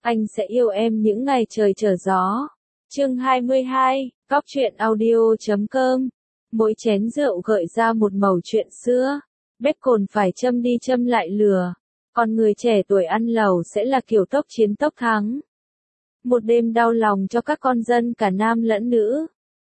Anh sẽ yêu em những ngày trời trở gió. Chương 22, Góc truyện audio.com. Mỗi chén rượu gợi ra một mẩu chuyện xưa. Bếp cồn phải châm đi châm lại lửa. Còn người trẻ tuổi ăn lẩu sẽ là kiểu tốc chiến tốc thắng. Một đêm đau lòng cho các con dân cả nam lẫn nữ.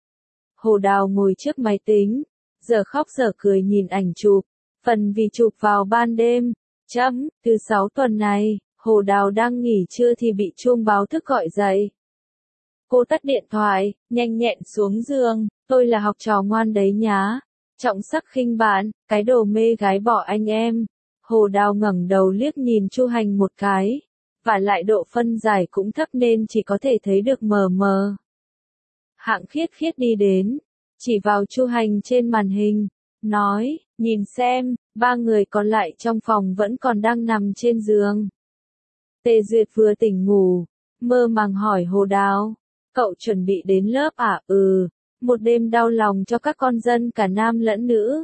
Hồ Đào ngồi trước máy tính, giờ khóc giờ cười nhìn ảnh chụp. Phần vì chụp vào ban đêm. Thứ 6 tuần này, Hồ Đào đang nghỉ trưa thì bị chuông báo thức gọi dậy. Cô tắt điện thoại, nhanh nhẹn xuống giường, tôi là học trò ngoan đấy nhá. Trọng sắc khinh bạn, cái đồ mê gái bỏ anh em. Hồ Đào ngẩng đầu liếc nhìn Chu Hành một cái. Và lại độ phân giải cũng thấp nên chỉ có thể thấy được mờ mờ. Hạng Khiết Khiết đi đến, chỉ vào Chu Hành trên màn hình, nói, nhìn xem, 3 người còn lại trong phòng vẫn còn đang nằm trên giường. Tề Duyệt vừa tỉnh ngủ, mơ màng hỏi Hồ Đào, cậu chuẩn bị đến lớp à? Một đêm đau lòng cho các con dân cả nam lẫn nữ.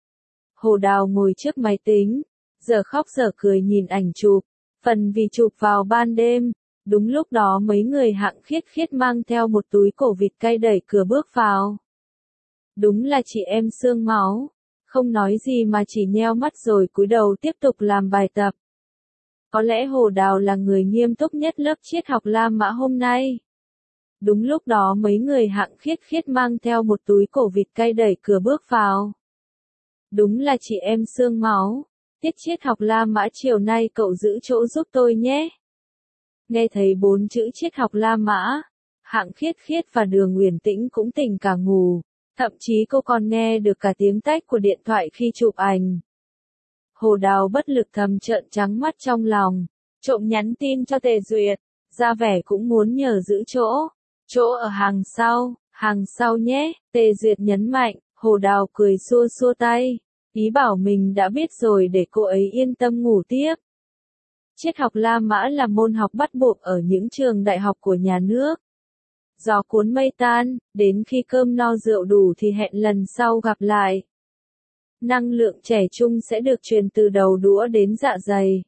Hồ Đào ngồi trước máy tính, giờ khóc giờ cười nhìn ảnh chụp, phần vì chụp vào ban đêm. Đúng lúc đó mấy người Hạng Khiết Khiết mang theo một túi cổ vịt cay đẩy cửa bước vào. Đúng là chị em xương máu, không nói gì mà chỉ nheo mắt rồi cúi đầu tiếp tục làm bài tập. Có lẽ Hồ Đào là người nghiêm túc nhất lớp triết học La Mã hôm nay. Đúng lúc đó mấy người Hạng Khiết Khiết mang theo một túi cổ vịt cay đẩy cửa bước vào. Đúng là chị em xương máu, tiết triết học La Mã chiều nay cậu giữ chỗ giúp tôi nhé. Nghe thấy 4 chữ triết học La Mã, Hạng Khiết Khiết và Đường Uyển Tĩnh cũng tỉnh cả ngủ, thậm chí cô còn nghe được cả tiếng tách của điện thoại khi chụp ảnh. Hồ Đào bất lực thầm trợn trắng mắt trong lòng, trộm nhắn tin cho Tề Duyệt, ra vẻ cũng muốn nhờ giữ chỗ ở hàng sau nhé. Tề Duyệt nhấn mạnh, Hồ Đào cười xua xua tay, ý bảo mình đã biết rồi để cô ấy yên tâm ngủ tiếp. Triết học La Mã là môn học bắt buộc ở những trường đại học của nhà nước. Gió cuốn mây tan, đến khi cơm no rượu đủ thì hẹn lần sau gặp lại. Năng lượng trẻ trung sẽ được truyền từ đầu đũa đến dạ dày.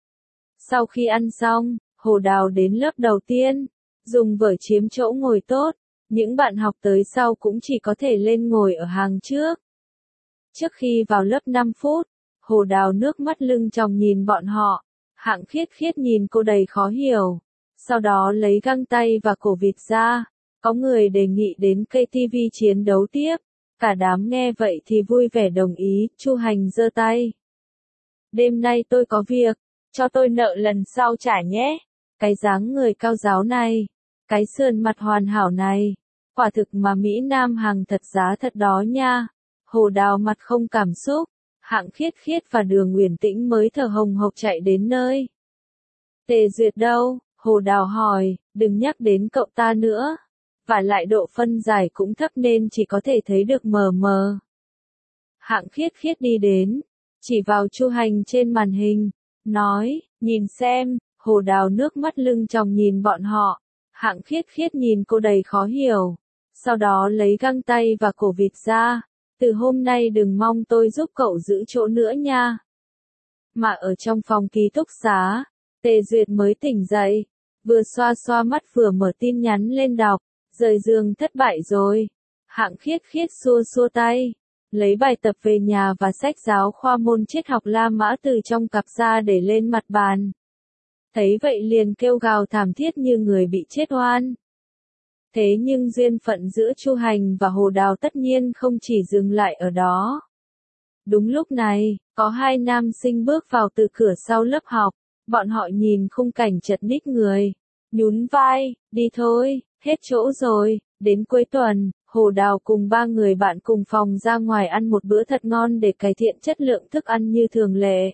Sau khi ăn xong, Hồ Đào đến lớp đầu tiên, dùng vở chiếm chỗ ngồi tốt, những bạn học tới sau cũng chỉ có thể lên ngồi ở hàng trước. Trước khi vào lớp 5 phút, Hồ Đào nước mắt lưng tròng nhìn bọn họ, Hạng Khiết Khiết nhìn cô đầy khó hiểu, sau đó lấy găng tay và cổ vịt ra, có người đề nghị đến KTV chiến đấu tiếp. Cả đám nghe vậy thì vui vẻ đồng ý, Chu Hành giơ tay. Đêm nay tôi có việc, cho tôi nợ lần sau trả nhé. Cái dáng người cao ráo này, cái sườn mặt hoàn hảo này, quả thực mà Mỹ Nam hàng thật giá thật đó nha. Hồ Đào mặt không cảm xúc, Hạng Khiết Khiết và Đường Uyển Tĩnh mới thở hồng hộc chạy đến nơi. Tề Duyệt đâu? Hồ Đào hỏi, đừng nhắc đến cậu ta nữa. Và lại độ phân giải cũng thấp nên chỉ có thể thấy được mờ mờ. Hạng Khiết Khiết đi đến, chỉ vào Chu Hành trên màn hình, nói, nhìn xem. Hồ Đào nước mắt lưng tròng nhìn bọn họ, Hạng Khiết Khiết nhìn cô đầy khó hiểu, sau đó lấy găng tay và cổ vịt ra, từ hôm nay đừng mong tôi giúp cậu giữ chỗ nữa nha. Mà ở trong phòng ký túc xá, Tề Duyệt mới tỉnh dậy, vừa xoa xoa mắt vừa mở tin nhắn lên đọc. Rời giường thất bại rồi. Hạng Khiết Khiết xua xua tay, lấy bài tập về nhà và sách giáo khoa môn triết học La Mã từ trong cặp ra để lên mặt bàn. Thấy vậy liền kêu gào thảm thiết như người bị chết oan. Thế nhưng duyên phận giữa Chu Hành và Hồ Đào tất nhiên không chỉ dừng lại ở đó. Đúng lúc này, có 2 nam sinh bước vào từ cửa sau lớp học, bọn họ nhìn khung cảnh chật ních người, nhún vai, đi thôi. Hết chỗ rồi, đến cuối tuần, Hồ Đào cùng 3 người bạn cùng phòng ra ngoài ăn một bữa thật ngon để cải thiện chất lượng thức ăn như thường lệ.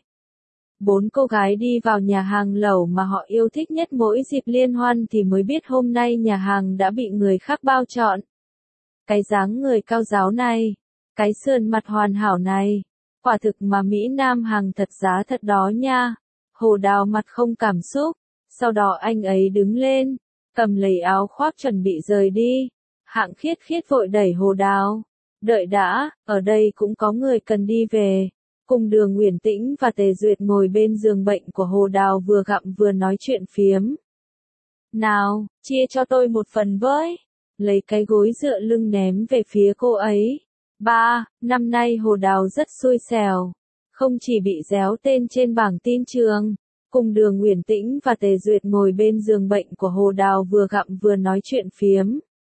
4 cô gái đi vào nhà hàng lẩu mà họ yêu thích nhất mỗi dịp liên hoan thì mới biết hôm nay nhà hàng đã bị người khác bao trọn. Cái dáng người cao ráo này, cái sườn mặt hoàn hảo này, quả thực mà Mỹ Nam hàng thật giá thật đó nha. Hồ Đào mặt không cảm xúc, sau đó anh ấy đứng lên, cầm lấy áo khoác chuẩn bị rời đi. Hạng Khiết Khiết vội đẩy Hồ Đào. Đợi đã, ở đây cũng có người cần đi về. Cùng Đường Uyển Tĩnh và Tề Duyệt ngồi bên giường bệnh của Hồ Đào vừa gặm vừa nói chuyện phiếm. Nào, chia cho tôi một phần với. Lấy cái gối dựa lưng ném về phía cô ấy. 3. Năm nay Hồ Đào rất xui xẻo. Không chỉ bị réo tên trên bảng tin trường. Cùng Đường Uyển Tĩnh và Tề Duyệt ngồi bên giường bệnh của Hồ Đào vừa gặm vừa nói chuyện phiếm.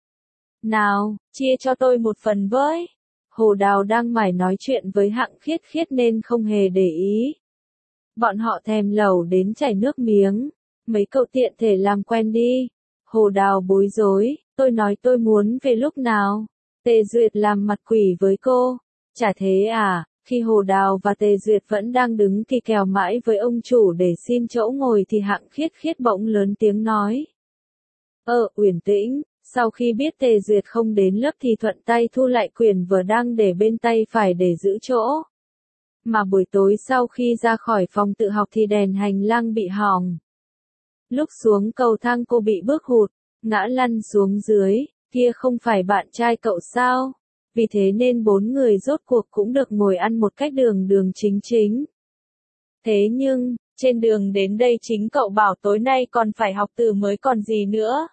Nào, chia cho tôi một phần với. Hồ Đào đang mải nói chuyện với Hạng Khiết Khiết nên không hề để ý. Bọn họ thèm lẩu đến chảy nước miếng. Mấy cậu tiện thể làm quen đi. Hồ Đào bối rối, tôi nói tôi muốn về lúc nào. Tề Duyệt làm mặt quỷ với cô. Chả thế à, khi Hồ Đào và Tề Duyệt vẫn đang đứng kỳ kèo mãi với ông chủ để xin chỗ ngồi thì Hạng Khiết Khiết bỗng lớn tiếng nói. Uyển Tĩnh, sau khi biết Tề Duyệt không đến lớp thì thuận tay thu lại quyển vở đang để bên tay phải để giữ chỗ. Mà buổi tối sau khi ra khỏi phòng tự học thì đèn hành lang bị hỏng. Lúc xuống cầu thang cô bị bước hụt, ngã lăn xuống dưới, kia không phải bạn trai cậu sao? Vì thế nên 4 người rốt cuộc cũng được ngồi ăn một cách đường đường chính chính. Thế nhưng, trên đường đến đây chính cậu bảo tối nay còn phải học từ mới còn gì nữa.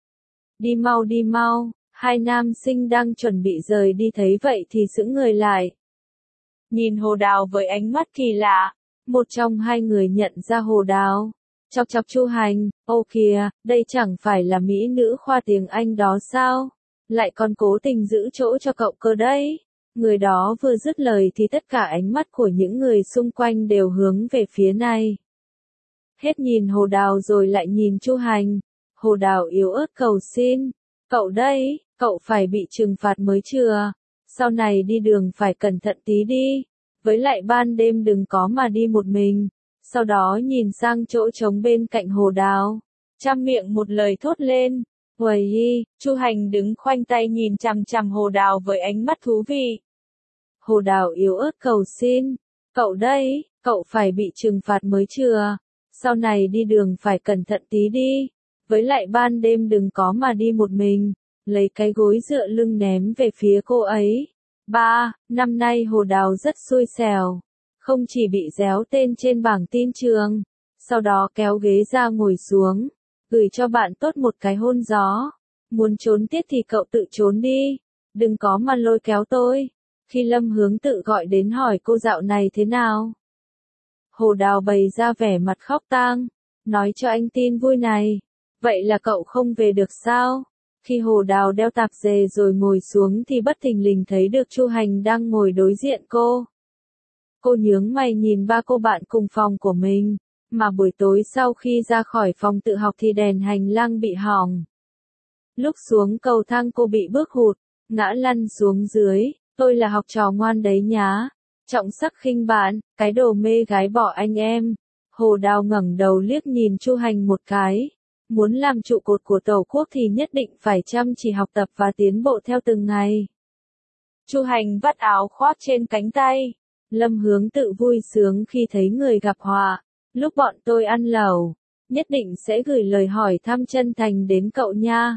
Đi mau, hai nam sinh đang chuẩn bị rời đi thấy vậy thì sững người lại. Nhìn Hồ Đào với ánh mắt kỳ lạ, một trong hai người nhận ra Hồ Đào. Chọc chọc Chu Hành, ô kìa, đây chẳng phải là mỹ nữ khoa tiếng Anh đó sao? Lại còn cố tình giữ chỗ cho cậu cơ đấy. Người đó vừa dứt lời thì tất cả ánh mắt của những người xung quanh đều hướng về phía này. Hết nhìn Hồ Đào rồi lại nhìn Chu Hành. Hồ Đào yếu ớt cầu xin. Cậu đây, cậu phải bị trừng phạt mới chưa? Sau này đi đường phải cẩn thận tí đi. Với lại ban đêm đừng có mà đi một mình. Sau đó nhìn sang chỗ trống bên cạnh Hồ Đào. Trăm miệng một lời thốt lên. Uầy, Chu Hành đứng khoanh tay nhìn chằm chằm Hồ Đào với ánh mắt thú vị. Hồ Đào yếu ớt cầu xin. Cậu đây, cậu phải bị trừng phạt mới chưa? Sau này đi đường phải cẩn thận tí đi. Với lại ban đêm đừng có mà đi một mình. Lấy cái gối dựa lưng ném về phía cô ấy. 3. Năm nay Hồ Đào rất xui xẻo. Không chỉ bị réo tên trên bảng tin trường. Sau đó kéo ghế ra ngồi xuống. Gửi cho bạn tốt một cái hôn gió. Muốn trốn tiết thì cậu tự trốn đi. Đừng có mà lôi kéo tôi. Khi Lâm Hướng Tự gọi đến hỏi cô dạo này thế nào. Hồ Đào bày ra vẻ mặt khóc tang. Nói cho anh tin vui này. Vậy là cậu không về được sao? Khi Hồ Đào đeo tạp dề rồi ngồi xuống thì bất thình lình thấy được Chu Hành đang ngồi đối diện cô. Cô nhướng mày nhìn ba cô bạn cùng phòng của mình. Mà buổi tối sau khi ra khỏi phòng tự học thì đèn hành lang bị hỏng. Lúc xuống cầu thang cô bị bước hụt, ngã lăn xuống dưới. Tôi là học trò ngoan đấy nhá. Trọng sắc khinh bạn, cái đồ mê gái bỏ anh em. Hồ Đào ngẩng đầu liếc nhìn Chu Hành một cái. Muốn làm trụ cột của Tổ quốc thì nhất định phải chăm chỉ học tập và tiến bộ theo từng ngày. Chu Hành vắt áo khoác trên cánh tay. Lâm Hướng Tự vui sướng khi thấy người gặp họa. Lúc bọn tôi ăn lẩu, nhất định sẽ gửi lời hỏi thăm chân thành đến cậu nha.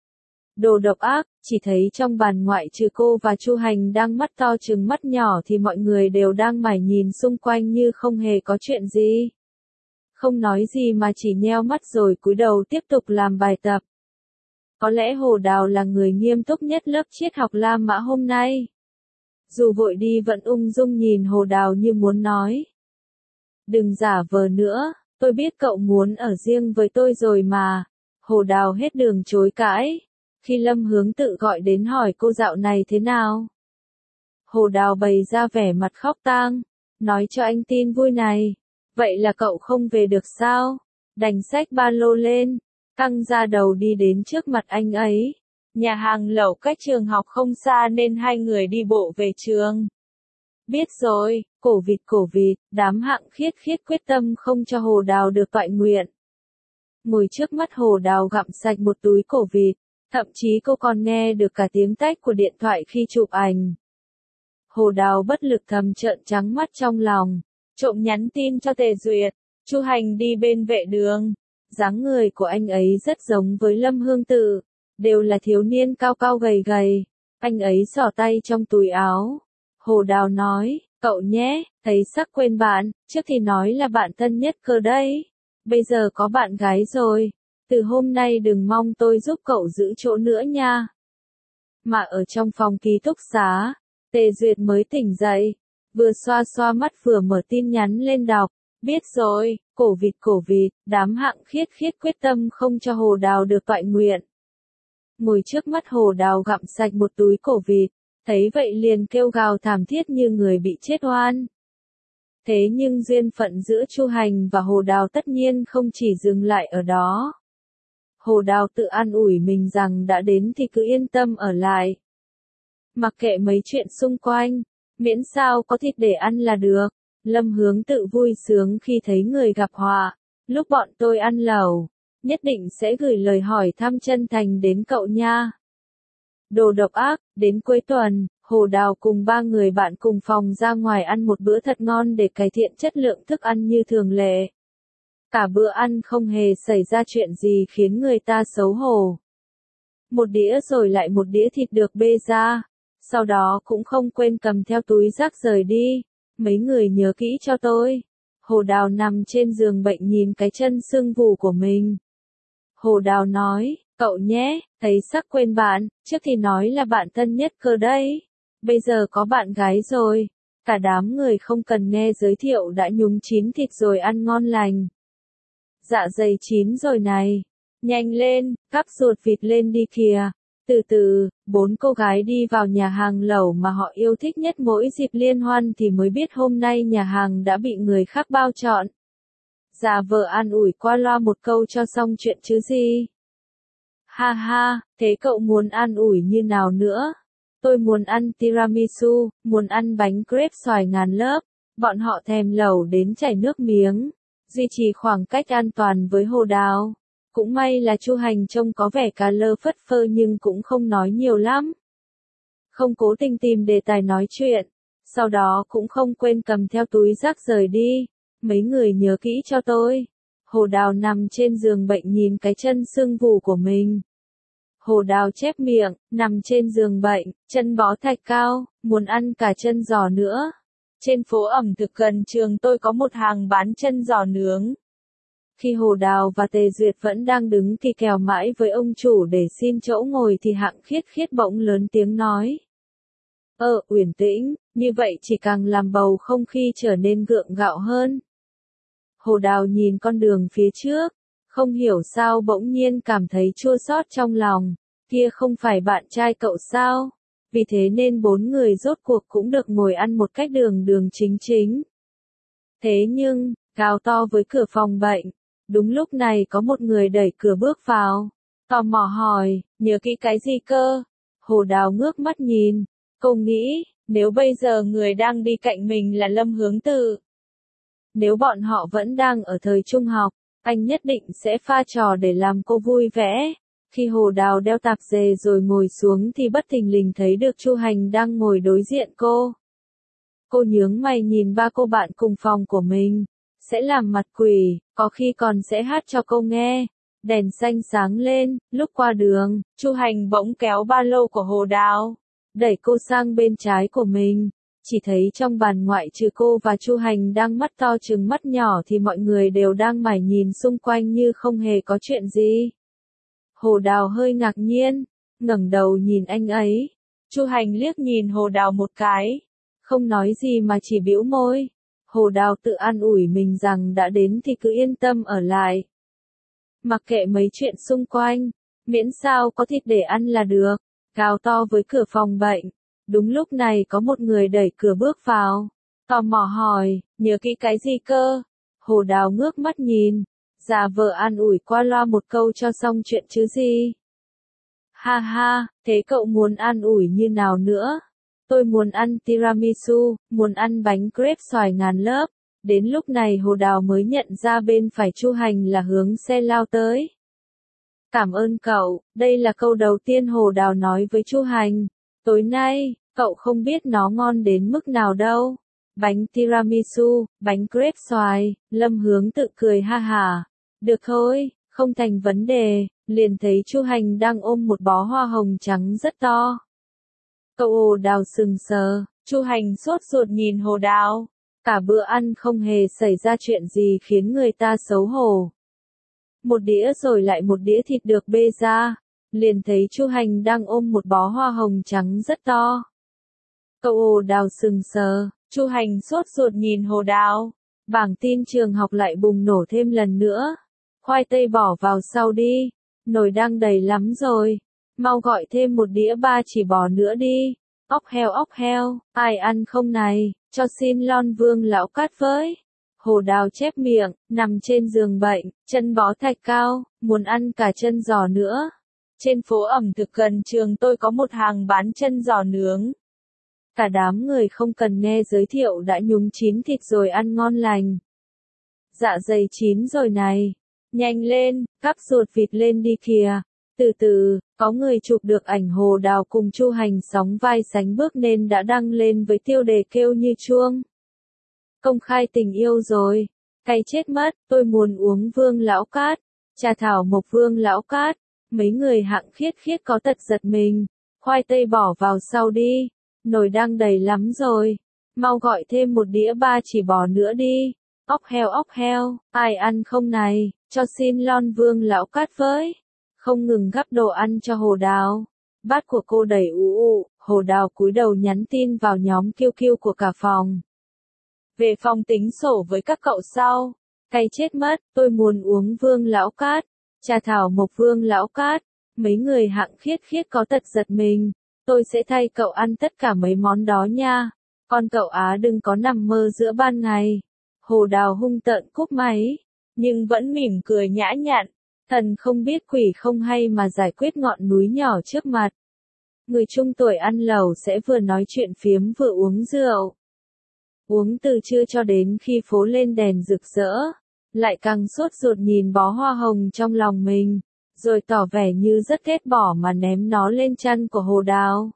Đồ độc ác, chỉ thấy trong bàn ngoại trừ cô và Chu Hành đang mắt to trừng mắt nhỏ thì mọi người đều đang mải nhìn xung quanh như không hề có chuyện gì. Không nói gì mà chỉ nheo mắt rồi cúi đầu tiếp tục làm bài tập. Có lẽ Hồ Đào là người nghiêm túc nhất lớp triết học La Mã hôm nay. Dù vội đi vẫn ung dung nhìn Hồ Đào như muốn nói. Đừng giả vờ nữa, tôi biết cậu muốn ở riêng với tôi rồi mà. Hồ Đào hết đường chối cãi. Khi Lâm Hướng Tự gọi đến hỏi cô dạo này thế nào. Hồ Đào bày ra vẻ mặt khóc tang. Nói cho anh tin vui này. Vậy là cậu không về được sao? Đành xách ba lô lên. Căng ra đầu đi đến trước mặt anh ấy. Nhà hàng lẩu cách trường học không xa nên hai người đi bộ về trường. Biết rồi, cổ vịt, đám Hạng Khiết Khiết quyết tâm không cho Hồ Đào được toại nguyện. Ngồi trước mắt Hồ Đào gặm sạch một túi cổ vịt, thậm chí cô còn nghe được cả tiếng tách của điện thoại khi chụp ảnh. Hồ Đào bất lực thầm trợn trắng mắt trong lòng, trộm nhắn tin cho Tề Duyệt. Chu Hành đi bên vệ đường, dáng người của anh ấy rất giống với Lâm Hướng Tự, đều là thiếu niên cao cao gầy gầy. Anh ấy xỏ tay trong túi áo. Hồ Đào nói, cậu nhé, thấy sắc quên bạn, trước thì nói là bạn thân nhất cơ đấy. Bây giờ có bạn gái rồi. Từ hôm nay đừng mong tôi giúp cậu giữ chỗ nữa nha. Mà ở trong phòng ký túc xá, Tề Duyệt mới tỉnh dậy, vừa xoa xoa mắt vừa mở tin nhắn lên đọc. Biết rồi, cổ vịt, đám hạng khiết khiết quyết tâm không cho Hồ Đào được toại nguyện. Ngồi trước mắt Hồ Đào gặm sạch một túi cổ vịt, thấy vậy liền kêu gào thảm thiết như người bị chết oan. Thế nhưng duyên phận giữa Chu Hành và Hồ Đào tất nhiên không chỉ dừng lại ở đó. Hồ Đào tự an ủi mình rằng đã đến thì cứ yên tâm ở lại. Mặc kệ mấy chuyện xung quanh, miễn sao có thịt để ăn là được. Lâm Hướng tự vui sướng khi thấy người gặp họa. Lúc bọn tôi ăn lẩu, nhất định sẽ gửi lời hỏi thăm chân thành đến cậu nha. Đồ độc ác, đến cuối tuần, Hồ Đào cùng 3 người bạn cùng phòng ra ngoài ăn một bữa thật ngon để cải thiện chất lượng thức ăn như thường lệ. Cả bữa ăn không hề xảy ra chuyện gì khiến người ta xấu hổ. Một đĩa rồi lại một đĩa thịt được bê ra, sau đó cũng không quên cầm theo túi rác rời đi. Mấy người nhớ kỹ cho tôi. Hồ Đào nằm trên giường bệnh nhìn cái chân sưng vù của mình. Hồ Đào nói, cậu nhé, thấy sắc quên bạn, trước thì nói là bạn thân nhất cơ đấy. Bây giờ có bạn gái rồi. Cả đám người không cần nghe giới thiệu đã nhúng chín thịt rồi ăn ngon lành. Dạ dày chín rồi này. Nhanh lên, cắp ruột vịt lên đi kìa. Từ từ, 4 cô gái đi vào nhà hàng lẩu mà họ yêu thích nhất mỗi dịp liên hoan thì mới biết hôm nay nhà hàng đã bị người khác bao trọn. Giả vờ an ủi qua loa một câu cho xong chuyện chứ gì. Ha ha, thế cậu muốn an ủi như nào nữa? Tôi muốn ăn tiramisu, muốn ăn bánh crepe xoài ngàn lớp. Bọn họ thèm lẩu đến chảy nước miếng. Duy trì khoảng cách an toàn với Hồ Đào. Cũng may là Chu Hành trông có vẻ cà lơ phất phơ nhưng cũng không nói nhiều lắm. Không cố tình tìm đề tài nói chuyện. Sau đó cũng không quên cầm theo túi rác rời đi. Mấy người nhớ kỹ cho tôi. Hồ Đào nằm trên giường bệnh nhìn cái chân sưng vù của mình. Hồ Đào chép miệng, nằm trên giường bệnh, chân bó thạch cao, muốn ăn cả chân giò nữa. Trên phố ẩm thực gần trường tôi có một hàng bán chân giò nướng. Khi Hồ Đào và Tề Duyệt vẫn đang đứng kỳ kèo mãi với ông chủ để xin chỗ ngồi thì Hạng Khiết Khiết bỗng lớn tiếng nói. Uyển Tĩnh, như vậy chỉ càng làm bầu không khí trở nên gượng gạo hơn. Hồ Đào nhìn con đường phía trước, không hiểu sao bỗng nhiên cảm thấy chua xót trong lòng, kia không phải bạn trai cậu sao? Vì thế nên 4 người rốt cuộc cũng được ngồi ăn một cách đường đường chính chính. Thế nhưng, gào to với cửa phòng bệnh. Đúng lúc này có một người đẩy cửa bước vào. Tò mò hỏi, nhớ kỹ cái gì cơ? Hồ Đào ngước mắt nhìn. Cô nghĩ, nếu bây giờ người đang đi cạnh mình là Lâm Hướng Tự. Nếu bọn họ vẫn đang ở thời trung học, anh nhất định sẽ pha trò để làm cô vui vẻ. Khi Hồ Đào đeo tạp dề rồi ngồi xuống thì bất thình lình thấy được Chu Hành đang ngồi đối diện cô. Cô nhướng mày nhìn 3 cô bạn cùng phòng của mình. Sẽ làm mặt quỷ, có khi còn sẽ hát cho cô nghe. Đèn xanh sáng lên, lúc qua đường, Chu Hành bỗng kéo ba lô của Hồ Đào, đẩy cô sang bên trái của mình. Chỉ thấy trong bàn ngoại trừ cô và Chu Hành đang mắt to trừng mắt nhỏ thì mọi người đều đang mải nhìn xung quanh như không hề có chuyện gì. Hồ Đào hơi ngạc nhiên, ngẩng đầu nhìn anh ấy. Chu Hành liếc nhìn Hồ Đào một cái, không nói gì mà chỉ bĩu môi. Hồ Đào tự an ủi mình rằng đã đến thì cứ yên tâm ở lại. Mặc kệ mấy chuyện xung quanh, miễn sao có thịt để ăn là được. Gào to với cửa phòng bệnh. Đúng lúc này có một người đẩy cửa bước vào. Tò mò hỏi, nhớ kỹ cái gì cơ? Hồ Đào ngước mắt nhìn. Giả vờ an ủi qua loa một câu cho xong chuyện chứ gì. Ha ha, thế cậu muốn an ủi như nào nữa? Tôi muốn ăn tiramisu, muốn ăn bánh crepe xoài ngàn lớp. Đến lúc này Hồ Đào mới nhận ra bên phải Chu Hành là hướng xe lao tới. Cảm ơn cậu, đây là câu đầu tiên Hồ Đào nói với Chu Hành. Tối nay, cậu không biết nó ngon đến mức nào đâu. Bánh tiramisu, bánh crepe xoài, Lâm Hướng Tự cười ha hả. Được thôi, không thành vấn đề, liền thấy Chu Hành đang ôm một bó hoa hồng trắng rất to. Cậu Hồ Đào sừng sờ, Chu Hành sốt ruột nhìn Hồ Đào. Cả bữa ăn không hề xảy ra chuyện gì khiến người ta xấu hổ. một đĩa rồi lại một đĩa thịt được bê ra, liền thấy Chu Hành đang ôm một bó hoa hồng trắng rất to. Cậu Hồ Đào sừng sờ, Chu Hành sốt ruột nhìn Hồ Đào. Bảng tin trường học lại bùng nổ thêm lần nữa. Khoai tây bỏ vào sau đi, nồi đang đầy lắm rồi. Mau gọi thêm một đĩa ba chỉ bò nữa đi. Ốc heo, ai ăn không này, cho xin lon Vương lão cát với. Hồ Đào chép miệng, nằm trên giường bệnh, chân bó thạch cao, muốn ăn cả chân giò nữa. Trên phố ẩm thực gần trường tôi có một hàng bán chân giò nướng. Cả đám người không cần nghe giới thiệu đã nhúng chín thịt rồi ăn ngon lành. Dạ dày chín rồi này. Nhanh lên, cắp ruột vịt lên đi kìa. Từ từ, có người chụp được ảnh Hồ Đào cùng Chu Hành sóng vai sánh bước nên đã đăng lên với tiêu đề kêu như chuông. Công khai tình yêu rồi. Cay chết mất, tôi muốn uống Vương lão cát. Trà thảo mộc Vương lão cát. Mấy người hạng khiết khiết có tật giật mình. Khoai tây bỏ vào sau đi. Nồi đang đầy lắm rồi. Mau gọi thêm một đĩa ba chỉ bò nữa đi. Ốc heo, ai ăn không này, cho xin lon Vương lão cát với. Không ngừng gắp đồ ăn cho Hồ Đào. Bát của cô đầy ù, Hồ Đào cúi đầu nhắn tin vào nhóm QQ của cả phòng. Về phòng tính sổ với các cậu sau. Cay chết mất, tôi muốn uống Vương lão cát. Trà thảo mộc Vương lão cát. Mấy người hạng khiết khiết có tật giật mình. Tôi sẽ thay cậu ăn tất cả mấy món đó nha. Con cậu Á đừng có nằm mơ giữa ban ngày. Hồ Đào hung tợn cúp máy, nhưng vẫn mỉm cười nhã nhặn. Thần không biết quỷ không hay mà giải quyết ngọn núi nhỏ trước mặt. Người trung tuổi ăn lẩu sẽ vừa nói chuyện phiếm vừa uống rượu. Uống từ trưa cho đến khi phố lên đèn rực rỡ. Lại càng sốt ruột nhìn bó hoa hồng trong lòng mình. Rồi tỏ vẻ như rất ghét bỏ mà ném nó lên chăn của Hồ Đào.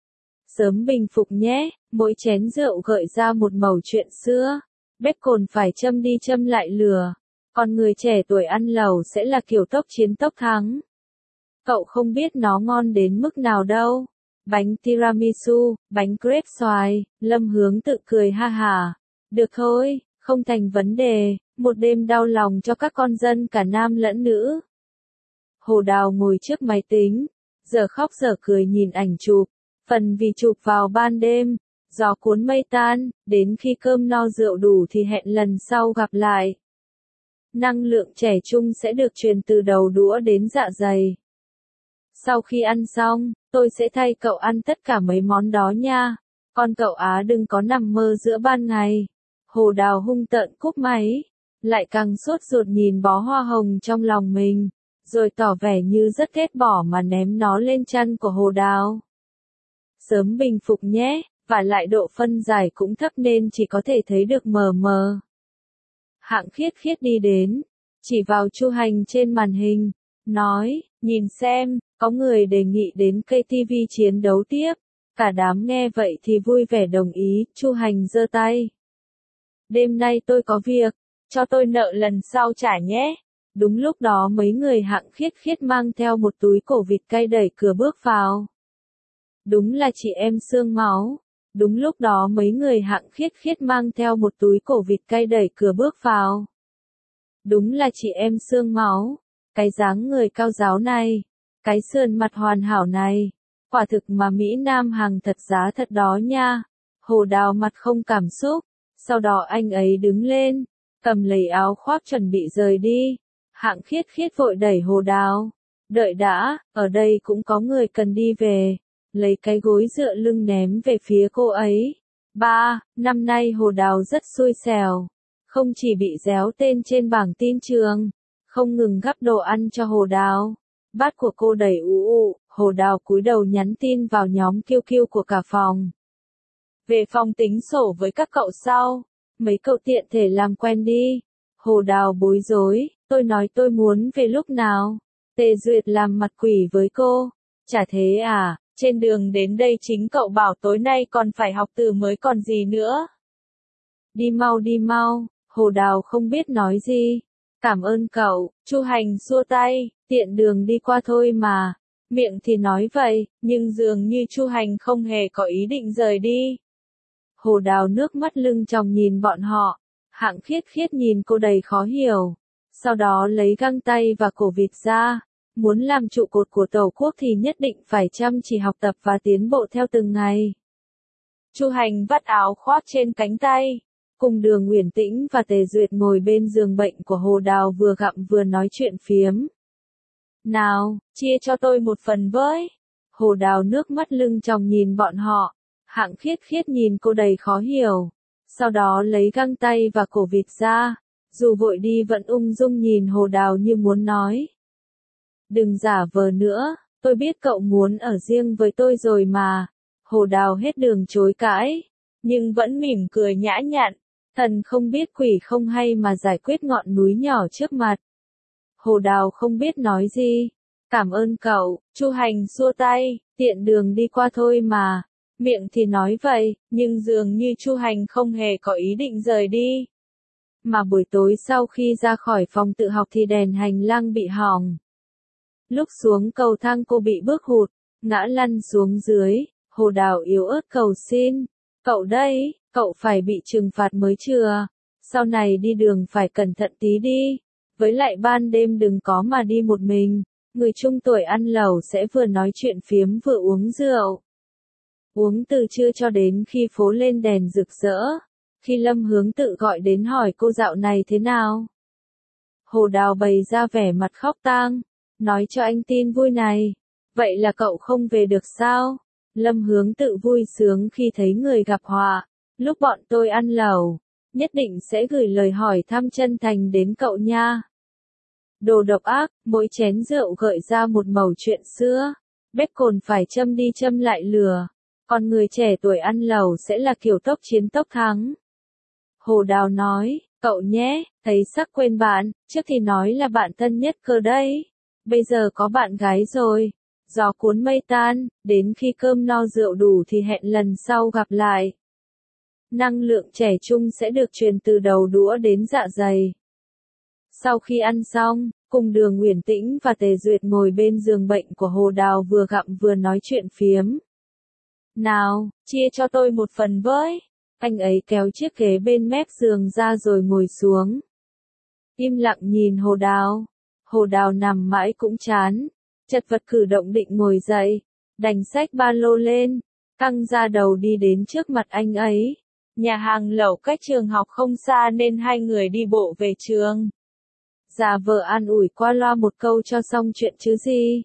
Sớm bình phục nhé, mỗi chén rượu gợi ra một mẩu chuyện xưa. Bếp cồn phải châm đi châm lại lửa. Còn người trẻ tuổi ăn lẩu sẽ là kiểu tốc chiến tốc thắng. Cậu không biết nó ngon đến mức nào đâu. Bánh tiramisu, bánh crepe xoài, Lâm Hướng tự cười ha hả. Được thôi, không thành vấn đề, một đêm đau lòng cho các con dân cả nam lẫn nữ. Hồ Đào ngồi trước máy tính, giờ khóc giờ cười nhìn ảnh chụp, phần vì chụp vào ban đêm, gió cuốn mây tan, đến khi cơm no rượu đủ thì hẹn lần sau gặp lại. Năng lượng trẻ trung sẽ được truyền từ đầu đũa đến dạ dày. Sau khi ăn xong, tôi sẽ thay cậu ăn tất cả mấy món đó nha. Con cậu Á đừng có nằm mơ giữa ban ngày. Hồ Đào hung tợn cúp máy, lại càng sốt ruột nhìn bó hoa hồng trong lòng mình, rồi tỏ vẻ như rất ghét bỏ mà ném nó lên chăn của Hồ Đào. Sớm bình phục nhé, và lại độ phân giải cũng thấp nên chỉ có thể thấy được mờ mờ. Hạng khiết khiết đi đến, chỉ vào Chu Hành trên màn hình, nói, nhìn xem, có người đề nghị đến KTV chiến đấu tiếp. Cả đám nghe vậy thì vui vẻ đồng ý, Chu Hành giơ tay. Đêm nay tôi có việc, cho tôi nợ lần sau trả nhé. Đúng lúc đó mấy người hạng khiết khiết mang theo một túi cổ vịt cay đẩy cửa bước vào. Đúng là chị em xương máu. Đúng lúc đó mấy người hạng khiết khiết mang theo một túi cổ vịt cay đẩy cửa bước vào. Đúng là chị em xương máu. Cái dáng người cao ráo này. Cái sườn mặt hoàn hảo này. Quả thực mà Mỹ Nam hàng thật giá thật đó nha. Hồ Đào mặt không cảm xúc. Sau đó anh ấy đứng lên. Cầm lấy áo khoác chuẩn bị rời đi. Hạng khiết khiết vội đẩy Hồ Đào. Đợi đã, ở đây cũng có người cần đi về. Lấy cái gối dựa lưng ném về phía cô ấy. Năm nay Hồ Đào rất xui xẻo. Không chỉ bị réo tên trên bảng tin trường, không ngừng gắp đồ ăn cho Hồ Đào. Bát của cô đầy ù, Hồ Đào cúi đầu nhắn tin vào nhóm QQ của cả phòng. Về phòng tính sổ với các cậu sau. Mấy cậu tiện thể làm quen đi. Hồ Đào bối rối, tôi nói tôi muốn về lúc nào. Tề Duyệt làm mặt quỷ với cô. Chả thế à, trên đường đến đây chính cậu bảo tối nay còn phải học từ mới còn gì nữa. Đi mau, Hồ Đào không biết nói gì. Cảm ơn cậu, Chu Hành xua tay, tiện đường đi qua thôi mà. Miệng thì nói vậy, nhưng dường như Chu Hành không hề có ý định rời đi. Hồ Đào nước mắt lưng tròng nhìn bọn họ. Hạng khiết khiết nhìn cô đầy khó hiểu. sau đó lấy găng tay và cổ vịt ra. Muốn làm trụ cột của Tổ quốc thì nhất định phải chăm chỉ học tập và tiến bộ theo từng ngày. Chu Hành vắt áo khoác trên cánh tay. Cùng Đường Uyển Tĩnh và Tề Duyệt ngồi bên giường bệnh của Hồ Đào vừa gặm vừa nói chuyện phiếm. Nào, chia cho tôi một phần với. Hồ Đào nước mắt lưng tròng nhìn bọn họ. Hạng Khiết Khiết nhìn cô đầy khó hiểu. Sau đó lấy găng tay và cổ vịt ra. Dù vội đi vẫn ung dung nhìn Hồ Đào như muốn nói. Đừng giả vờ nữa, tôi biết cậu muốn ở riêng với tôi rồi mà. Hồ Đào hết đường chối cãi, nhưng vẫn mỉm cười nhã nhặn. Thần không biết quỷ không hay mà giải quyết ngọn núi nhỏ trước mặt. Hồ Đào không biết nói gì. Cảm ơn cậu, Chu Hành xua tay, tiện đường đi qua thôi mà. Miệng thì nói vậy, nhưng dường như Chu Hành không hề có ý định rời đi. Mà buổi tối sau khi ra khỏi phòng tự học thì đèn hành lang bị hỏng. Lúc xuống cầu thang cô bị bước hụt, ngã lăn xuống dưới. Hồ Đào yếu ớt cầu xin. Cậu đây, cậu phải bị trừng phạt mới chừa. Sau này đi đường phải cẩn thận tí đi. Với lại ban đêm đừng có mà đi một mình. Người trung tuổi ăn lẩu sẽ vừa nói chuyện phiếm vừa uống rượu. Uống từ trưa cho đến khi phố lên đèn rực rỡ. Khi Lâm Hướng Tự gọi đến hỏi cô dạo này thế nào. Hồ Đào bày ra vẻ mặt khóc tang. Nói cho anh tin vui này. Vậy là cậu không về được sao? Lâm Hướng Tự vui sướng khi thấy người gặp họa. Lúc bọn tôi ăn lẩu, nhất định sẽ gửi lời hỏi thăm chân thành đến cậu nha. Đồ độc ác, mỗi chén rượu gợi ra một mẩu chuyện xưa. Bếp cồn phải châm đi châm lại lửa. Còn người trẻ tuổi ăn lẩu sẽ là kiểu tốc chiến tốc thắng. Hồ Đào nói, cậu nhé, thấy sắc quên bạn, trước thì nói là bạn thân nhất cơ đấy. Bây giờ có bạn gái rồi. Gió cuốn mây tan, đến khi cơm no rượu đủ thì hẹn lần sau gặp lại. Năng lượng trẻ trung sẽ được truyền từ đầu đũa đến dạ dày. Sau khi ăn xong, cùng Đường Uyển Tĩnh và Tề Duyệt ngồi bên giường bệnh của Hồ Đào vừa gặm vừa nói chuyện phiếm. Nào, chia cho tôi một phần với. Anh ấy kéo chiếc ghế bên mép giường ra rồi ngồi xuống. Im lặng nhìn Hồ Đào. Hồ Đào nằm mãi cũng chán. Chật vật cử động định ngồi dậy. Đành xách ba lô lên. Căng ra đầu đi đến trước mặt anh ấy. Nhà hàng lẩu cách trường học không xa nên hai người đi bộ về trường. Giả vờ an ủi qua loa một câu cho xong chuyện chứ gì.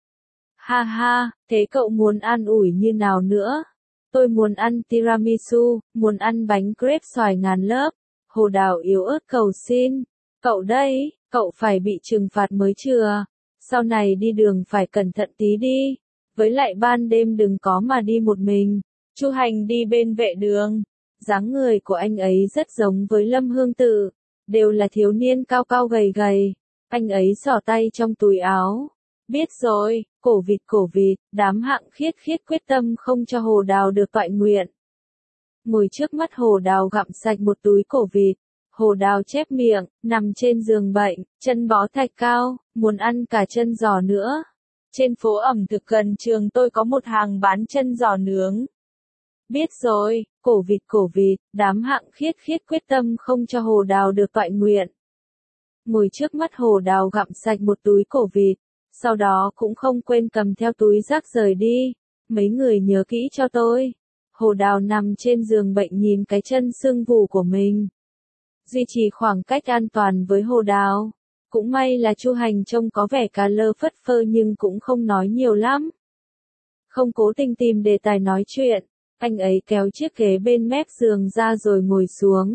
Ha ha, thế cậu muốn an ủi như nào nữa? Tôi muốn ăn tiramisu, muốn ăn bánh crepe xoài ngàn lớp. Hồ Đào yếu ớt cầu xin. Cậu đây, cậu phải bị trừng phạt mới chừa. Sau này đi đường phải cẩn thận tí đi. Với lại ban đêm đừng có mà đi một mình. Chu Hành đi bên vệ đường. Dáng người của anh ấy rất giống với Lâm Hương Tự. Đều là thiếu niên cao cao gầy gầy. Anh ấy xỏ tay trong túi áo. Biết rồi, cổ vịt, đám Hạng Khiết Khiết quyết tâm không cho Hồ Đào được toại nguyện. Ngồi trước mắt Hồ Đào gặm sạch một túi cổ vịt. Hồ Đào chép miệng, nằm trên giường bệnh, chân bó thạch cao, muốn ăn cả chân giò nữa. Trên phố ẩm thực gần trường tôi có một hàng bán chân giò nướng. Biết rồi, cổ vịt, đám Hạng Khiết Khiết quyết tâm không cho Hồ Đào được toại nguyện. Ngồi trước mắt Hồ Đào gặm sạch một túi cổ vịt, sau đó cũng không quên cầm theo túi rác rời đi. Mấy người nhớ kỹ cho tôi. Hồ Đào nằm trên giường bệnh nhìn cái chân sưng vù của mình. Duy trì khoảng cách an toàn với Hồ Đào. Cũng may là Chu Hành trông có vẻ cà lơ phất phơ nhưng cũng không nói nhiều lắm. Không cố tình tìm đề tài nói chuyện. Anh ấy kéo chiếc ghế bên mép giường ra rồi ngồi xuống.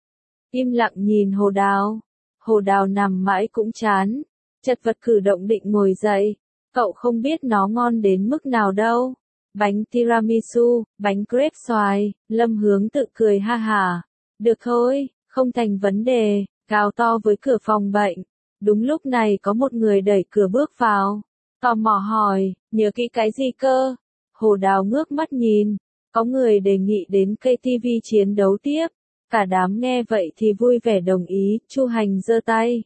Im lặng nhìn Hồ Đào. Hồ Đào nằm mãi cũng chán. Chật vật cử động định ngồi dậy. Cậu không biết nó ngon đến mức nào đâu. Bánh tiramisu, bánh crepe xoài. Lâm Hướng Tự cười ha hả. Được thôi, không thành vấn đề. Gào to với cửa phòng bệnh. Đúng lúc này có một người đẩy cửa bước vào. Tò mò hỏi, nhớ kỹ cái gì cơ? Hồ Đào ngước mắt nhìn. Có người đề nghị đến KTV chiến đấu tiếp. Cả đám nghe vậy thì vui vẻ đồng ý. Chu Hành giơ tay.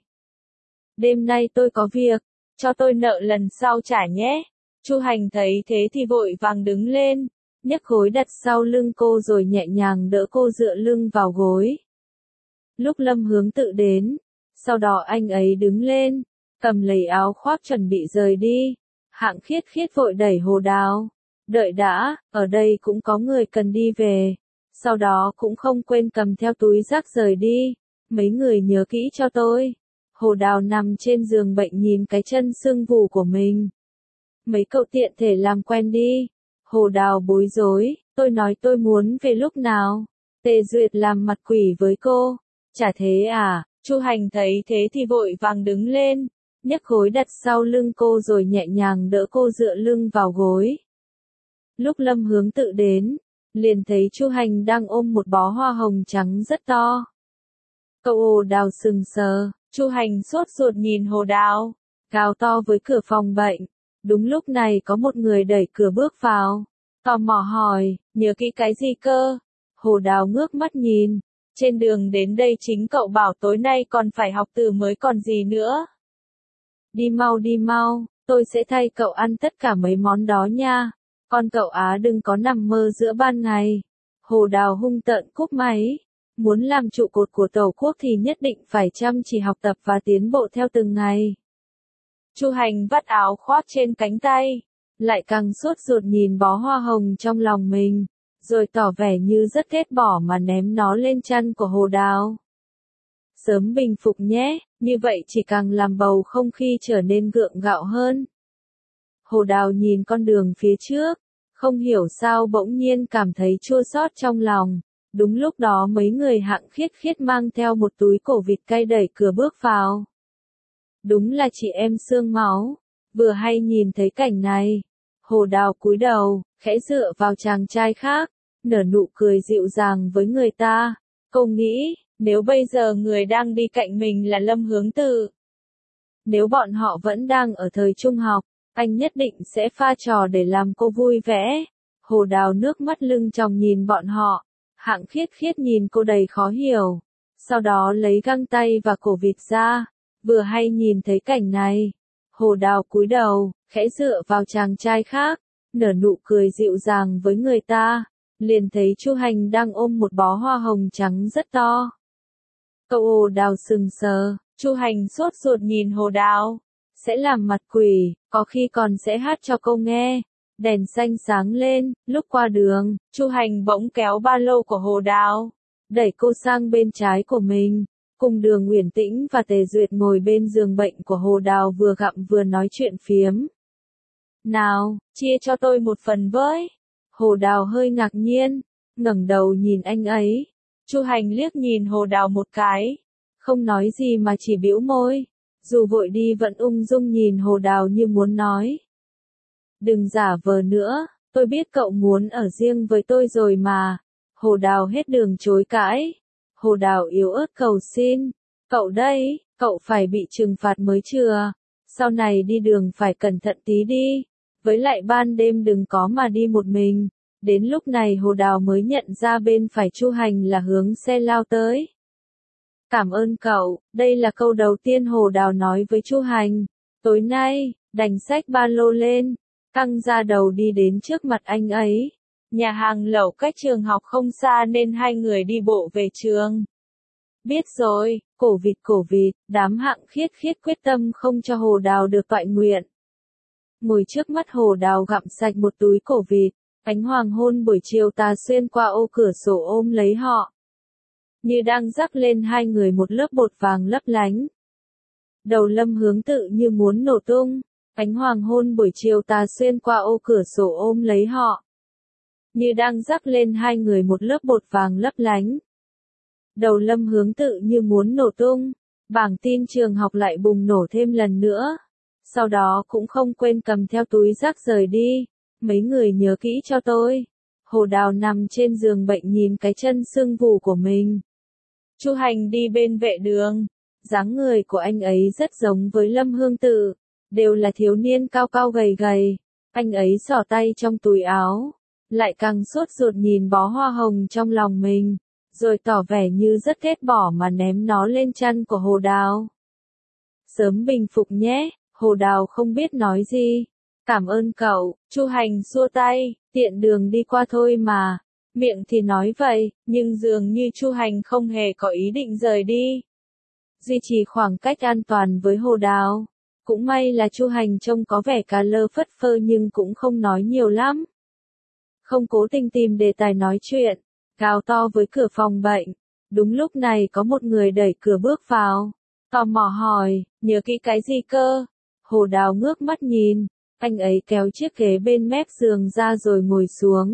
Đêm nay tôi có việc, cho tôi nợ lần sau trả nhé. Chu Hành thấy thế thì vội vàng đứng lên, nhấc gối đặt sau lưng cô rồi nhẹ nhàng đỡ cô dựa lưng vào gối. Lúc Lâm Hướng Tự đến, Sau đó anh ấy đứng lên, cầm lấy áo khoác chuẩn bị rời đi. Hạng Khiết Khiết vội đẩy Hồ Đào. Đợi đã, ở đây cũng có người cần đi về. Sau đó cũng không quên cầm theo túi rác rời đi. Mấy người nhớ kỹ cho tôi. Hồ Đào nằm trên giường bệnh nhìn cái chân sưng vù của mình. Mấy cậu tiện thể làm quen đi. Hồ Đào bối rối, tôi nói tôi muốn về lúc nào. Tề Duyệt làm mặt quỷ với cô. Chả thế à? Chu Hành thấy thế thì vội vàng đứng lên, nhấc gối đặt sau lưng cô rồi nhẹ nhàng đỡ cô dựa lưng vào gối. Lúc Lâm Hướng Tự đến, liền thấy Chu Hành đang ôm một bó hoa hồng trắng rất to. Cậu Hồ Đào sừng sờ, Chu Hành sốt ruột nhìn Hồ Đào, gào to với cửa phòng bệnh. Đúng lúc này có một người đẩy cửa bước vào, tò mò hỏi, nhớ kỹ cái gì cơ? Hồ Đào ngước mắt nhìn, trên đường đến đây chính cậu bảo tối nay còn phải học từ mới còn gì nữa. Đi mau, tôi sẽ thay cậu ăn tất cả mấy món đó nha. Con cậu Á đừng có nằm mơ giữa ban ngày. Hồ Đào hung tợn cúp máy. Muốn làm trụ cột của Tổ quốc thì nhất định phải chăm chỉ học tập và tiến bộ theo từng ngày. Chu Hành vắt áo khoác trên cánh tay, lại càng sốt ruột nhìn bó hoa hồng trong lòng mình, rồi tỏ vẻ như rất ghét bỏ mà ném nó lên chăn của Hồ Đào. Sớm bình phục nhé, như vậy chỉ càng làm bầu không khí trở nên gượng gạo hơn. Hồ Đào nhìn con đường phía trước, không hiểu sao bỗng nhiên cảm thấy chua xót trong lòng. Đúng lúc đó mấy người Hạng Khiết Khiết mang theo một túi cổ vịt cay đẩy cửa bước vào. Đúng là chị em xương máu. Vừa hay nhìn thấy cảnh này, Hồ Đào cúi đầu, khẽ dựa vào chàng trai khác, nở nụ cười dịu dàng với người ta. Cô nghĩ, nếu bây giờ người đang đi cạnh mình là Lâm Hướng Tự, nếu bọn họ vẫn đang ở thời trung học, anh nhất định sẽ pha trò để làm cô vui vẻ. Hồ Đào nước mắt lưng tròng nhìn bọn họ. Hạng Khiết Khiết nhìn cô đầy khó hiểu, sau đó lấy găng tay và cổ vịt ra. Vừa hay nhìn thấy cảnh này, Hồ Đào cúi đầu, khẽ dựa vào chàng trai khác, nở nụ cười dịu dàng với người ta, liền thấy Chu Hành đang ôm một bó hoa hồng trắng rất to. Cậu Hồ Đào sừng sờ, Chu Hành sốt ruột nhìn Hồ Đào, sẽ làm mặt quỷ, có khi còn sẽ hát cho cô nghe. Đèn xanh sáng lên, lúc qua đường, Chu Hành bỗng kéo ba lô của Hồ Đào, đẩy cô sang bên trái của mình. Cùng Đường Uyển Tĩnh và Tề Duyệt ngồi bên giường bệnh của Hồ Đào vừa gặm vừa nói chuyện phiếm. Nào, chia cho tôi một phần với. Hồ Đào hơi ngạc nhiên, ngẩng đầu nhìn anh ấy. Chu Hành liếc nhìn Hồ Đào một cái, không nói gì mà chỉ bĩu môi. Dù vội đi vẫn ung dung nhìn Hồ Đào như muốn nói. Đừng giả vờ nữa, tôi biết cậu muốn ở riêng với tôi rồi mà. Hồ Đào hết đường chối cãi. Hồ Đào yếu ớt cầu xin, cậu đây, cậu phải bị trừng phạt mới chừa. Sau này đi đường phải cẩn thận tí đi. Với lại ban đêm đừng có mà đi một mình. Đến lúc này Hồ Đào mới nhận ra bên phải Chu Hành là hướng xe lao tới. Cảm ơn cậu, đây là câu đầu tiên Hồ Đào nói với Chu Hành. Tối nay, đành xách ba lô lên, căng ra đầu đi đến trước mặt anh ấy. Nhà hàng lẩu cách trường học không xa nên hai người đi bộ về trường. Biết rồi, cổ vịt, đám Hạng Khiết Khiết quyết tâm không cho Hồ Đào được toại nguyện. Ngồi trước mắt Hồ Đào gặm sạch một túi cổ vịt, ánh hoàng hôn buổi chiều tà xuyên qua ô cửa sổ ôm lấy họ. Như đang rắc lên hai người một lớp bột vàng lấp lánh. Đầu Lâm Hướng Tự như muốn nổ tung, ánh hoàng hôn buổi chiều tà xuyên qua ô cửa sổ ôm lấy họ. Như đang rắc lên hai người một lớp bột vàng lấp lánh. Đầu Lâm Hướng Tự như muốn nổ tung, bảng tin trường học lại bùng nổ thêm lần nữa. Sau đó cũng không quên cầm theo túi rác rời đi. Mấy người nhớ kỹ cho tôi. Hồ Đào nằm trên giường bệnh nhìn cái chân sưng vù của mình. Chu Hành đi bên vệ đường. Dáng người của anh ấy rất giống với Lâm Hướng Tự, đều là thiếu niên cao cao gầy gầy. Anh ấy xỏ tay trong túi áo, lại càng sốt ruột nhìn bó hoa hồng trong lòng mình, rồi tỏ vẻ như rất ghét bỏ mà ném nó lên chăn của Hồ Đào. Sớm bình phục nhé, Hồ Đào không biết nói gì. Cảm ơn cậu, Chu Hành xua tay, tiện đường đi qua thôi mà. Miệng thì nói vậy, nhưng dường như Chu Hành không hề có ý định rời đi. duy trì khoảng cách an toàn với Hồ Đào. Cũng may là Chu Hành trông có vẻ cà lơ phất phơ nhưng cũng không nói nhiều lắm. Không cố tình tìm đề tài nói chuyện, gào to với cửa phòng bệnh. Đúng lúc này có một người đẩy cửa bước vào, tò mò hỏi, nhớ kỹ cái gì cơ? Hồ Đào ngước mắt nhìn, anh ấy kéo chiếc ghế bên mép giường ra rồi ngồi xuống.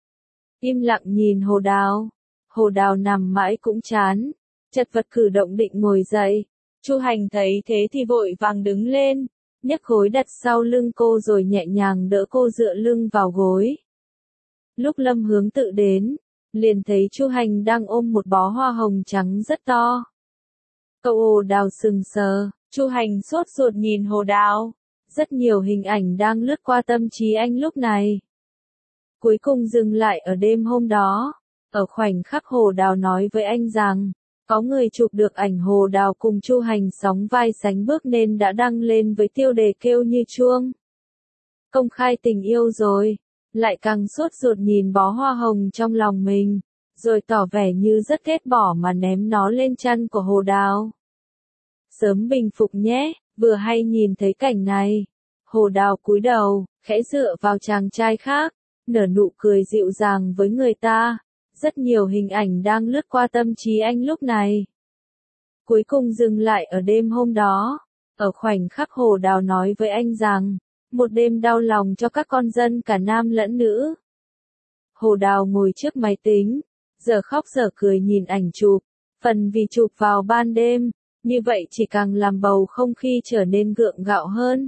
Im lặng nhìn Hồ Đào. Hồ Đào nằm mãi cũng chán, chật vật cử động định ngồi dậy. Chu Hành thấy thế thì vội vàng đứng lên, nhấc gối đặt sau lưng cô rồi nhẹ nhàng đỡ cô dựa lưng vào gối. Lúc Lâm Hướng Tự đến, liền thấy Chu Hành đang ôm một bó hoa hồng trắng rất to. Cậu Hồ Đào sững sờ, Chu Hành sốt ruột nhìn Hồ Đào. Rất nhiều hình ảnh đang lướt qua tâm trí anh lúc này. Cuối cùng dừng lại ở đêm hôm đó. Ở khoảnh khắc Hồ Đào nói với anh rằng, có người chụp được ảnh Hồ Đào cùng Chu Hành sóng vai sánh bước nên đã đăng lên với tiêu đề kêu như chuông. Công khai tình yêu rồi, lại càng sốt ruột nhìn bó hoa hồng trong lòng mình, rồi tỏ vẻ như rất ghét bỏ mà ném nó lên chăn của Hồ Đào. Sớm bình phục nhé, vừa hay nhìn thấy cảnh này. Hồ Đào cúi đầu, khẽ dựa vào chàng trai khác, nở nụ cười dịu dàng với người ta. Rất nhiều hình ảnh đang lướt qua tâm trí anh lúc này. Cuối cùng dừng lại ở đêm hôm đó. Ở khoảnh khắc Hồ Đào nói với anh rằng, một đêm đau lòng cho các con dân cả nam lẫn nữ. Hồ Đào ngồi trước máy tính, giờ khóc giờ cười nhìn ảnh chụp, phần vì chụp vào ban đêm, như vậy chỉ càng làm bầu không khí trở nên gượng gạo hơn.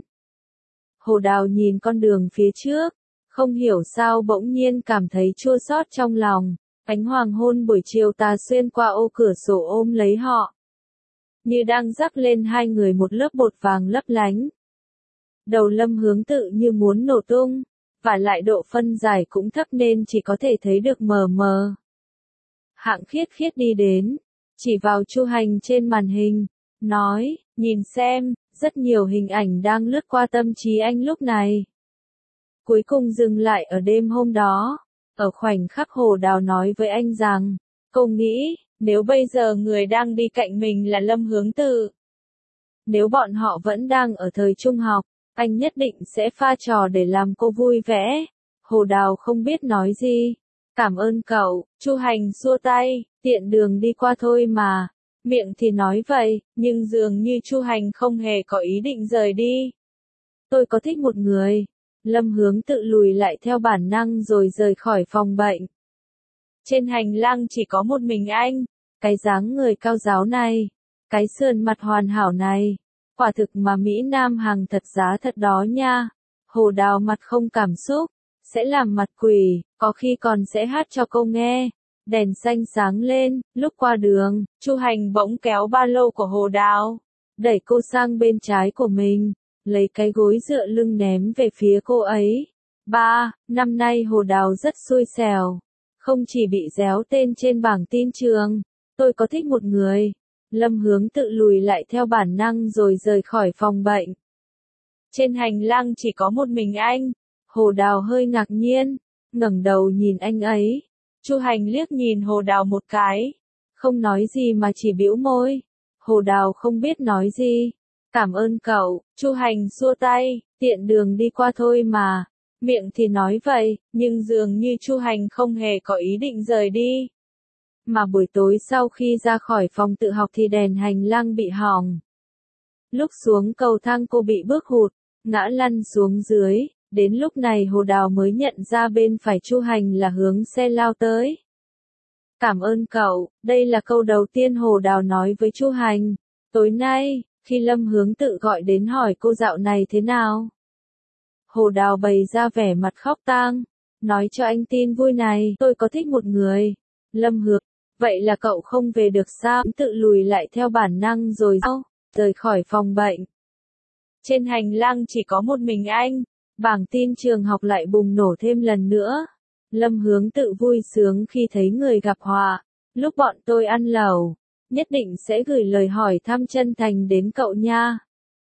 Hồ Đào nhìn con đường phía trước, không hiểu sao bỗng nhiên cảm thấy chua xót trong lòng. Ánh hoàng hôn buổi chiều tà xuyên qua ô cửa sổ ôm lấy họ, như đang rắc lên hai người một lớp bột vàng lấp lánh. Đầu Lâm Hướng Tự như muốn nổ tung, và lại độ phân giải cũng thấp nên chỉ có thể thấy được mờ mờ. Hạng Khiết Khiết đi đến, chỉ vào Chu Hành trên màn hình, nói, nhìn xem, rất nhiều hình ảnh đang lướt qua tâm trí anh lúc này. Cuối cùng dừng lại ở đêm hôm đó. Ở khoảnh khắc Hồ Đào nói với anh rằng, cô nghĩ, nếu bây giờ người đang đi cạnh mình là Lâm Hướng Tự, nếu bọn họ vẫn đang ở thời trung học, anh nhất định sẽ pha trò để làm cô vui vẻ. Hồ Đào không biết nói gì. Cảm ơn cậu, Chu Hành xua tay, tiện đường đi qua thôi mà. Miệng thì nói vậy, nhưng dường như Chu Hành không hề có ý định rời đi. Tôi có thích một người. Lâm Hướng Tự lùi lại theo bản năng rồi rời khỏi phòng bệnh. Trên hành lang chỉ có một mình anh. Cái dáng người cao ráo này, cái sườn mặt hoàn hảo này, quả thực mà Mỹ Nam hàng thật giá thật đó nha. Hồ Đào mặt không cảm xúc, sẽ làm mặt quỷ, có khi còn sẽ hát cho cô nghe. Đèn xanh sáng lên, lúc qua đường, Chu Hành bỗng kéo ba lô của Hồ Đào, đẩy cô sang bên trái của mình, lấy cái gối dựa lưng ném về phía cô ấy. Năm nay Hồ Đào rất xui xẻo, không chỉ bị déo tên trên bảng tin trường, tôi có thích một người. Lâm Hướng Tự lùi lại theo bản năng rồi rời khỏi phòng bệnh. Trên hành lang chỉ có một mình anh. Hồ Đào hơi ngạc nhiên, ngẩng đầu nhìn anh ấy. Chu Hành liếc nhìn Hồ Đào một cái, không nói gì mà chỉ bĩu môi. Hồ Đào không biết nói gì. Cảm ơn cậu, Chu Hành xua tay, tiện đường đi qua thôi mà. Miệng thì nói vậy, nhưng dường như Chu Hành không hề có ý định rời đi. Mà buổi tối sau khi ra khỏi phòng tự học thì đèn hành lang bị hỏng. Lúc xuống cầu thang cô bị bước hụt, ngã lăn xuống dưới. Đến lúc này Hồ Đào mới nhận ra bên phải Chu Hành là hướng xe lao tới. Cảm ơn cậu, đây là câu đầu tiên Hồ Đào nói với Chu Hành. Tối nay, khi Lâm Hướng Tự gọi đến hỏi cô dạo này thế nào, Hồ Đào bày ra vẻ mặt khóc tang, nói cho anh tin vui này, tôi có thích một người. Lâm Hướng, vậy là cậu không về được sao? Tự lùi lại theo bản năng rồi rời khỏi phòng bệnh. Trên hành lang chỉ có một mình anh. Bảng tin trường học lại bùng nổ thêm lần nữa. Lâm Hướng Tự vui sướng khi thấy người gặp họa. Lúc bọn tôi ăn lẩu, nhất định sẽ gửi lời hỏi thăm chân thành đến cậu nha.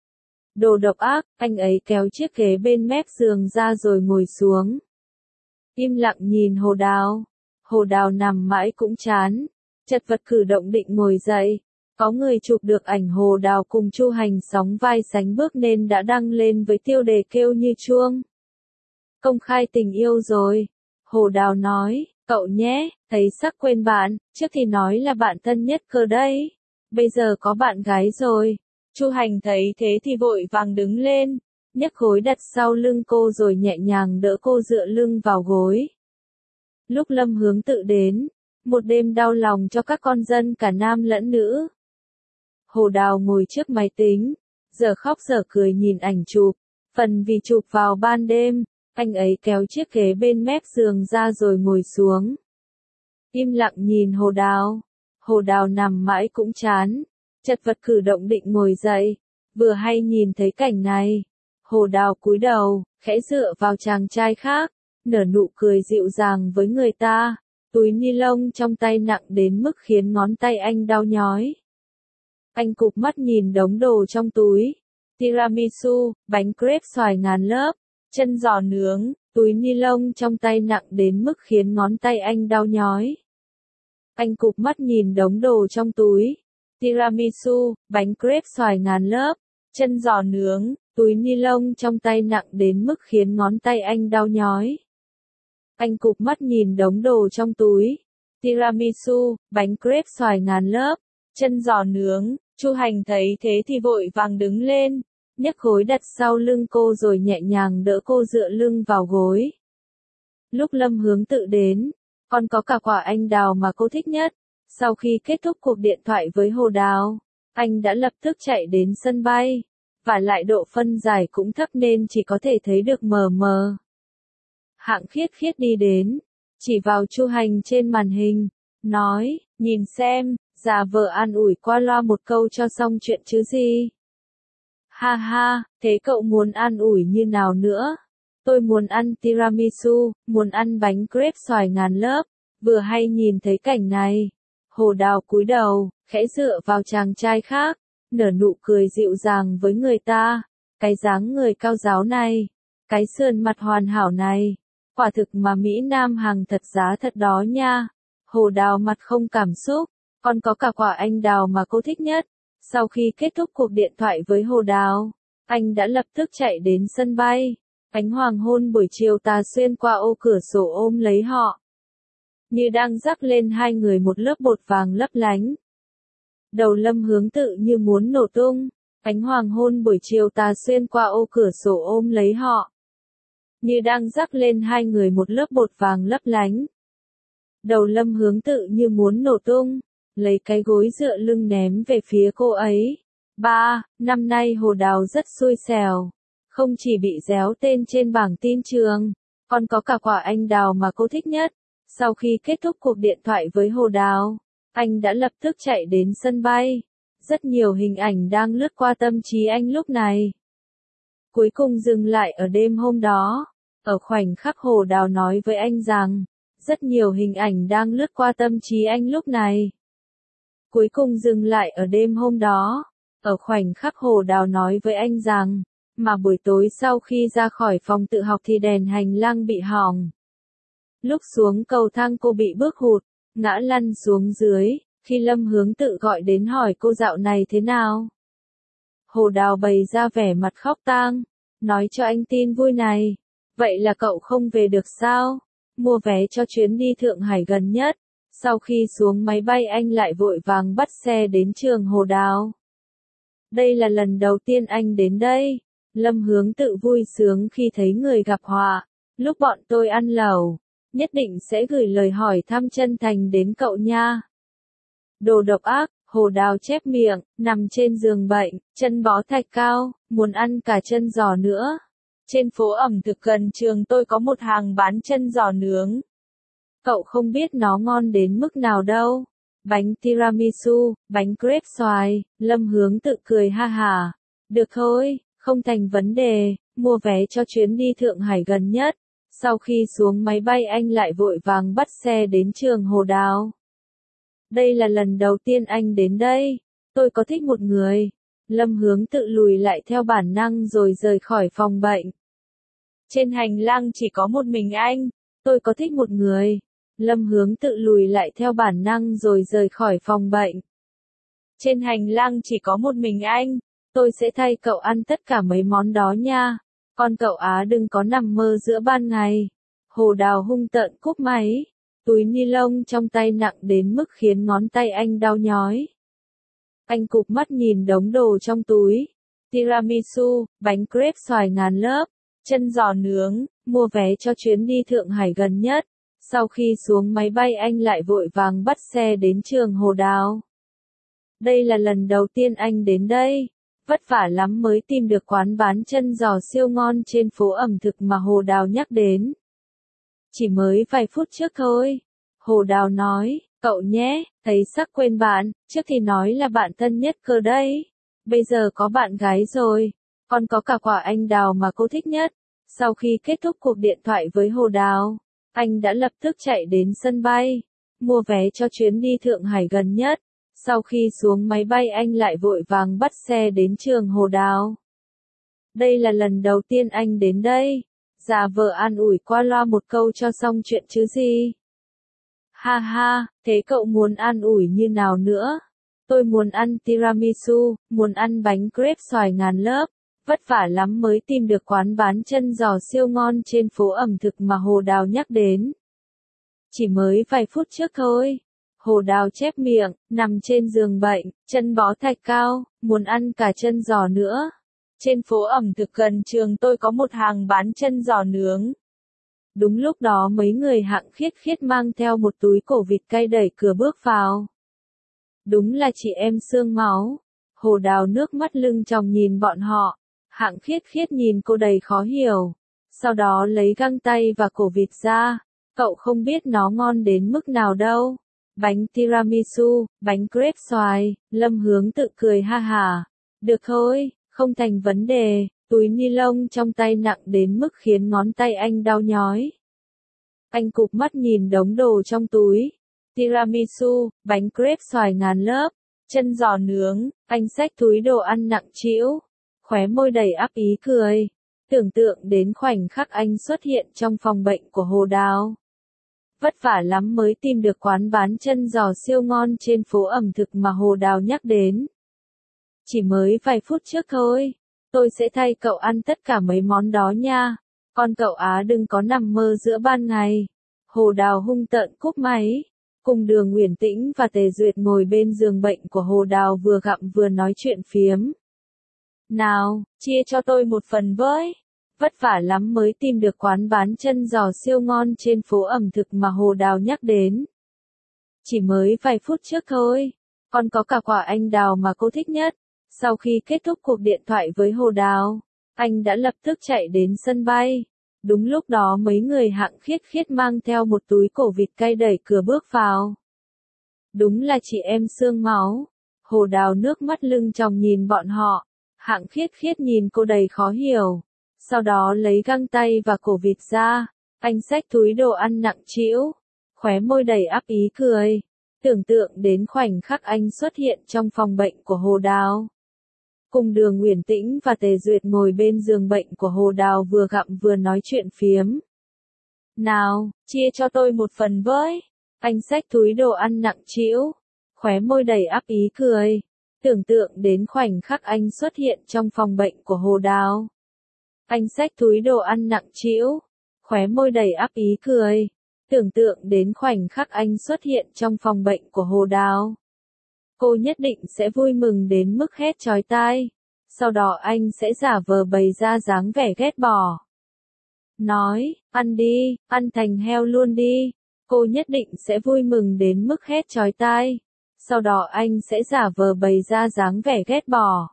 Đồ độc ác, anh ấy kéo chiếc ghế bên mép giường ra rồi ngồi xuống. Im lặng nhìn Hồ Đào. Hồ Đào nằm mãi cũng chán, chật vật cử động định ngồi dậy. Có người chụp được ảnh Hồ Đào cùng Chu Hành sóng vai sánh bước nên đã đăng lên với tiêu đề kêu như chuông. Công khai tình yêu rồi. Hồ Đào nói, cậu nhé, thấy sắc quên bạn, trước thì nói là bạn thân nhất cơ đấy. Bây giờ có bạn gái rồi. Chu Hành thấy thế thì vội vàng đứng lên, nhấc gối đặt sau lưng cô rồi nhẹ nhàng đỡ cô dựa lưng vào gối. Lúc Lâm Hướng Tự đến, một đêm đau lòng cho các con dân cả nam lẫn nữ. Hồ Đào ngồi trước máy tính, giờ khóc giờ cười nhìn ảnh chụp, phần vì chụp vào ban đêm, anh ấy kéo chiếc ghế bên mép giường ra rồi ngồi xuống. Im lặng nhìn Hồ Đào. Hồ Đào nằm mãi cũng chán, chật vật cử động định ngồi dậy, vừa hay nhìn thấy cảnh này. Hồ Đào cúi đầu, khẽ dựa vào chàng trai khác, nở nụ cười dịu dàng với người ta, túi ni lông trong tay nặng đến mức khiến ngón tay anh đau nhói. Anh cụp mắt nhìn đống đồ trong túi, tiramisu, bánh crepe xoài ngàn lớp, chân giò nướng, túi ni lông trong tay nặng đến mức khiến ngón tay anh đau nhói. Anh cụp mắt nhìn đống đồ trong túi, tiramisu, bánh crepe xoài ngàn lớp, chân giò nướng, túi ni lông trong tay nặng đến mức khiến ngón tay anh đau nhói. Anh cụp mắt nhìn đống đồ trong túi, tiramisu, bánh crepe xoài ngàn lớp, chân giò nướng. Chu Hành thấy thế thì vội vàng đứng lên, nhấc gối đặt sau lưng cô rồi nhẹ nhàng đỡ cô dựa lưng vào gối. Lúc Lâm Hướng Tự đến, còn có cả quả anh đào mà cô thích nhất. Sau khi kết thúc cuộc điện thoại với Hồ Đào, anh đã lập tức chạy đến sân bay, và lại độ phân giải cũng thấp nên chỉ có thể thấy được mờ mờ. Hạng Khiết Khiết đi đến, chỉ vào Chu Hành trên màn hình, nói, nhìn xem, giả vờ an ủi qua loa một câu cho xong chuyện chứ gì. Ha ha, thế cậu muốn an ủi như nào nữa? Tôi muốn ăn tiramisu, muốn ăn bánh crepe xoài ngàn lớp, vừa hay nhìn thấy cảnh này. Hồ Đào cúi đầu, khẽ dựa vào chàng trai khác, nở nụ cười dịu dàng với người ta. Cái dáng người cao ráo này, cái sườn mặt hoàn hảo này, quả thực mà Mỹ Nam hàng thật giá thật đó nha. Hồ Đào mặt không cảm xúc, còn có cả quả anh đào mà cô thích nhất. Sau khi kết thúc cuộc điện thoại với Hồ Đào, anh đã lập tức chạy đến sân bay. Ánh hoàng hôn buổi chiều tà xuyên qua ô cửa sổ ôm lấy họ, như đang rắc lên hai người một lớp bột vàng lấp lánh. Đầu Lâm Hướng Tự như muốn nổ tung. Ánh hoàng hôn buổi chiều tà xuyên qua ô cửa sổ ôm lấy họ, như đang rắc lên hai người một lớp bột vàng lấp lánh. Đầu Lâm Hướng Tự như muốn nổ tung, lấy cái gối dựa lưng ném về phía cô ấy. Năm nay Hồ Đào rất xui xẻo, không chỉ bị réo tên trên bảng tin trường, còn có cả quả anh đào mà cô thích nhất. Sau khi kết thúc cuộc điện thoại với Hồ Đào, anh đã lập tức chạy đến sân bay. Rất nhiều hình ảnh đang lướt qua tâm trí anh lúc này. Cuối cùng dừng lại ở đêm hôm đó. Ở khoảnh khắc Hồ Đào nói với anh rằng, rất nhiều hình ảnh đang lướt qua tâm trí anh lúc này. Cuối cùng dừng lại ở đêm hôm đó. Ở khoảnh khắc Hồ Đào nói với anh rằng, mà buổi tối sau khi ra khỏi phòng tự học thì đèn hành lang bị hỏng. Lúc xuống cầu thang cô bị bước hụt, ngã lăn xuống dưới, khi Lâm Hướng Tự gọi đến hỏi cô dạo này thế nào. Hồ Đào bày ra vẻ mặt khóc tang, nói cho anh tin vui này. Vậy là cậu không về được sao? Mua vé cho chuyến đi Thượng Hải gần nhất. Sau khi xuống máy bay anh lại vội vàng bắt xe đến trường Hồ Đào. Đây là lần đầu tiên anh đến đây. Lâm Hướng Tự vui sướng khi thấy người gặp họa. Lúc bọn tôi ăn lẩu, nhất định sẽ gửi lời hỏi thăm chân thành đến cậu nha. Đồ độc ác, Hồ Đào chép miệng, nằm trên giường bệnh, chân bó thạch cao, muốn ăn cả chân giò nữa. Trên phố ẩm thực gần trường tôi có một hàng bán chân giò nướng. Cậu không biết nó ngon đến mức nào đâu. Bánh tiramisu, bánh crepe xoài, Lâm Hướng Tự cười ha hả. Được thôi, không thành vấn đề, mua vé cho chuyến đi Thượng Hải gần nhất. Sau khi xuống máy bay anh lại vội vàng bắt xe đến trường Hồ Đào. Đây là lần đầu tiên anh đến đây. Tôi có thích một người. Lâm Hướng Tự lùi lại theo bản năng rồi rời khỏi phòng bệnh. Trên hành lang chỉ có một mình anh. Tôi có thích một người. Lâm Hướng Tự lùi lại theo bản năng rồi rời khỏi phòng bệnh. Trên hành lang chỉ có một mình anh. Tôi sẽ thay cậu ăn tất cả mấy món đó nha. Con cậu Á đừng có nằm mơ giữa ban ngày. Hồ Đào hung tợn cúp máy. Túi ni lông trong tay nặng đến mức khiến ngón tay anh đau nhói. Anh cụp mắt nhìn đống đồ trong túi. Tiramisu, bánh crepe xoài ngàn lớp, chân giò nướng, mua vé cho chuyến đi Thượng Hải gần nhất. Sau khi xuống máy bay anh lại vội vàng bắt xe đến trường Hồ Đào. Đây là lần đầu tiên anh đến đây. Vất vả lắm mới tìm được quán bán chân giò siêu ngon trên phố ẩm thực mà Hồ Đào nhắc đến. Chỉ mới vài phút trước thôi. Hồ Đào nói, cậu nhé, thấy sắc quên bạn, trước thì nói là bạn thân nhất cơ đấy. Bây giờ có bạn gái rồi, còn có cả quả anh đào mà cô thích nhất. Sau khi kết thúc cuộc điện thoại với Hồ Đào, anh đã lập tức chạy đến sân bay, mua vé cho chuyến đi Thượng Hải gần nhất. Sau khi xuống máy bay anh lại vội vàng bắt xe đến trường Hồ Đào. Đây là lần đầu tiên anh đến đây. Giả vờ an ủi qua loa một câu cho xong chuyện chứ gì. Ha ha, thế cậu muốn an ủi như nào nữa? Tôi muốn ăn tiramisu, muốn ăn bánh crepe xoài ngàn lớp. Vất vả lắm mới tìm được quán bán chân giò siêu ngon trên phố ẩm thực mà Hồ Đào nhắc đến. Chỉ mới vài phút trước thôi. Hồ Đào chép miệng, nằm trên giường bệnh, chân bó thạch cao, muốn ăn cả chân giò nữa. Trên phố ẩm thực gần trường tôi có một hàng bán chân giò nướng. Đúng lúc đó mấy người Hạng Khiết Khiết mang theo một túi cổ vịt cay đẩy cửa bước vào. Đúng là chị em xương máu. Hồ Đào nước mắt lưng tròng nhìn bọn họ. Hạng Khiết Khiết nhìn cô đầy khó hiểu. Sau đó lấy găng tay và cổ vịt ra. Cậu không biết nó ngon đến mức nào đâu. Bánh tiramisu, bánh crepe xoài, Lâm Hướng tự cười ha hả. Được thôi, không thành vấn đề. Túi ni lông trong tay nặng đến mức khiến ngón tay anh đau nhói. Anh cụp mắt nhìn đống đồ trong túi. Tiramisu, bánh crepe xoài ngàn lớp, chân giò nướng, anh xách túi đồ ăn nặng trĩu, khóe môi đầy ắp ý cười. Tưởng tượng đến khoảnh khắc anh xuất hiện trong phòng bệnh của Hồ Đào. Vất vả lắm mới tìm được quán bán chân giò siêu ngon trên phố ẩm thực mà Hồ Đào nhắc đến. Chỉ mới vài phút trước thôi. Tôi sẽ thay cậu ăn tất cả mấy món đó nha. Con cậu Á đừng có nằm mơ giữa ban ngày. Hồ Đào hung tợn cúp máy. Cùng Đường Uyển Tĩnh và Tề Duyệt ngồi bên giường bệnh của Hồ Đào vừa gặm vừa nói chuyện phiếm. Nào, chia cho tôi một phần với. Vất vả lắm mới tìm được quán bán chân giò siêu ngon trên phố ẩm thực mà Hồ Đào nhắc đến. Chỉ mới vài phút trước thôi. Còn có cả quả anh đào mà cô thích nhất. Sau khi kết thúc cuộc điện thoại với Hồ Đào, anh đã lập tức chạy đến sân bay. Đúng lúc đó mấy người Hạng Khiết Khiết mang theo một túi cổ vịt cay đẩy cửa bước vào. Đúng là chị em xương máu. Hồ Đào nước mắt lưng tròng nhìn bọn họ. Hạng Khiết Khiết nhìn cô đầy khó hiểu. Sau đó lấy găng tay và cổ vịt ra. Anh xách túi đồ ăn nặng trĩu. Khóe môi đầy ắp ý cười. Tưởng tượng đến khoảnh khắc anh xuất hiện trong phòng bệnh của Hồ Đào. Cùng Đường Uyển Tĩnh và Tề Duyệt ngồi bên giường bệnh của Hồ Đào vừa gặm vừa nói chuyện phiếm. Nào, chia cho tôi một phần với. Anh xách túi đồ ăn nặng trĩu. Khóe môi đầy ắp ý cười. Tưởng tượng đến khoảnh khắc anh xuất hiện trong phòng bệnh của Hồ Đào. Anh xách túi đồ ăn nặng trĩu. Khóe môi đầy ắp ý cười. Tưởng tượng đến khoảnh khắc anh xuất hiện trong phòng bệnh của Hồ Đào. Cô nhất định sẽ vui mừng đến mức hét chói tai. Sau đó anh sẽ giả vờ bày ra dáng vẻ ghét bỏ. Nói, ăn đi, ăn thành heo luôn đi. Cô nhất định sẽ vui mừng đến mức hét chói tai. Sau đó anh sẽ giả vờ bày ra dáng vẻ ghét bỏ.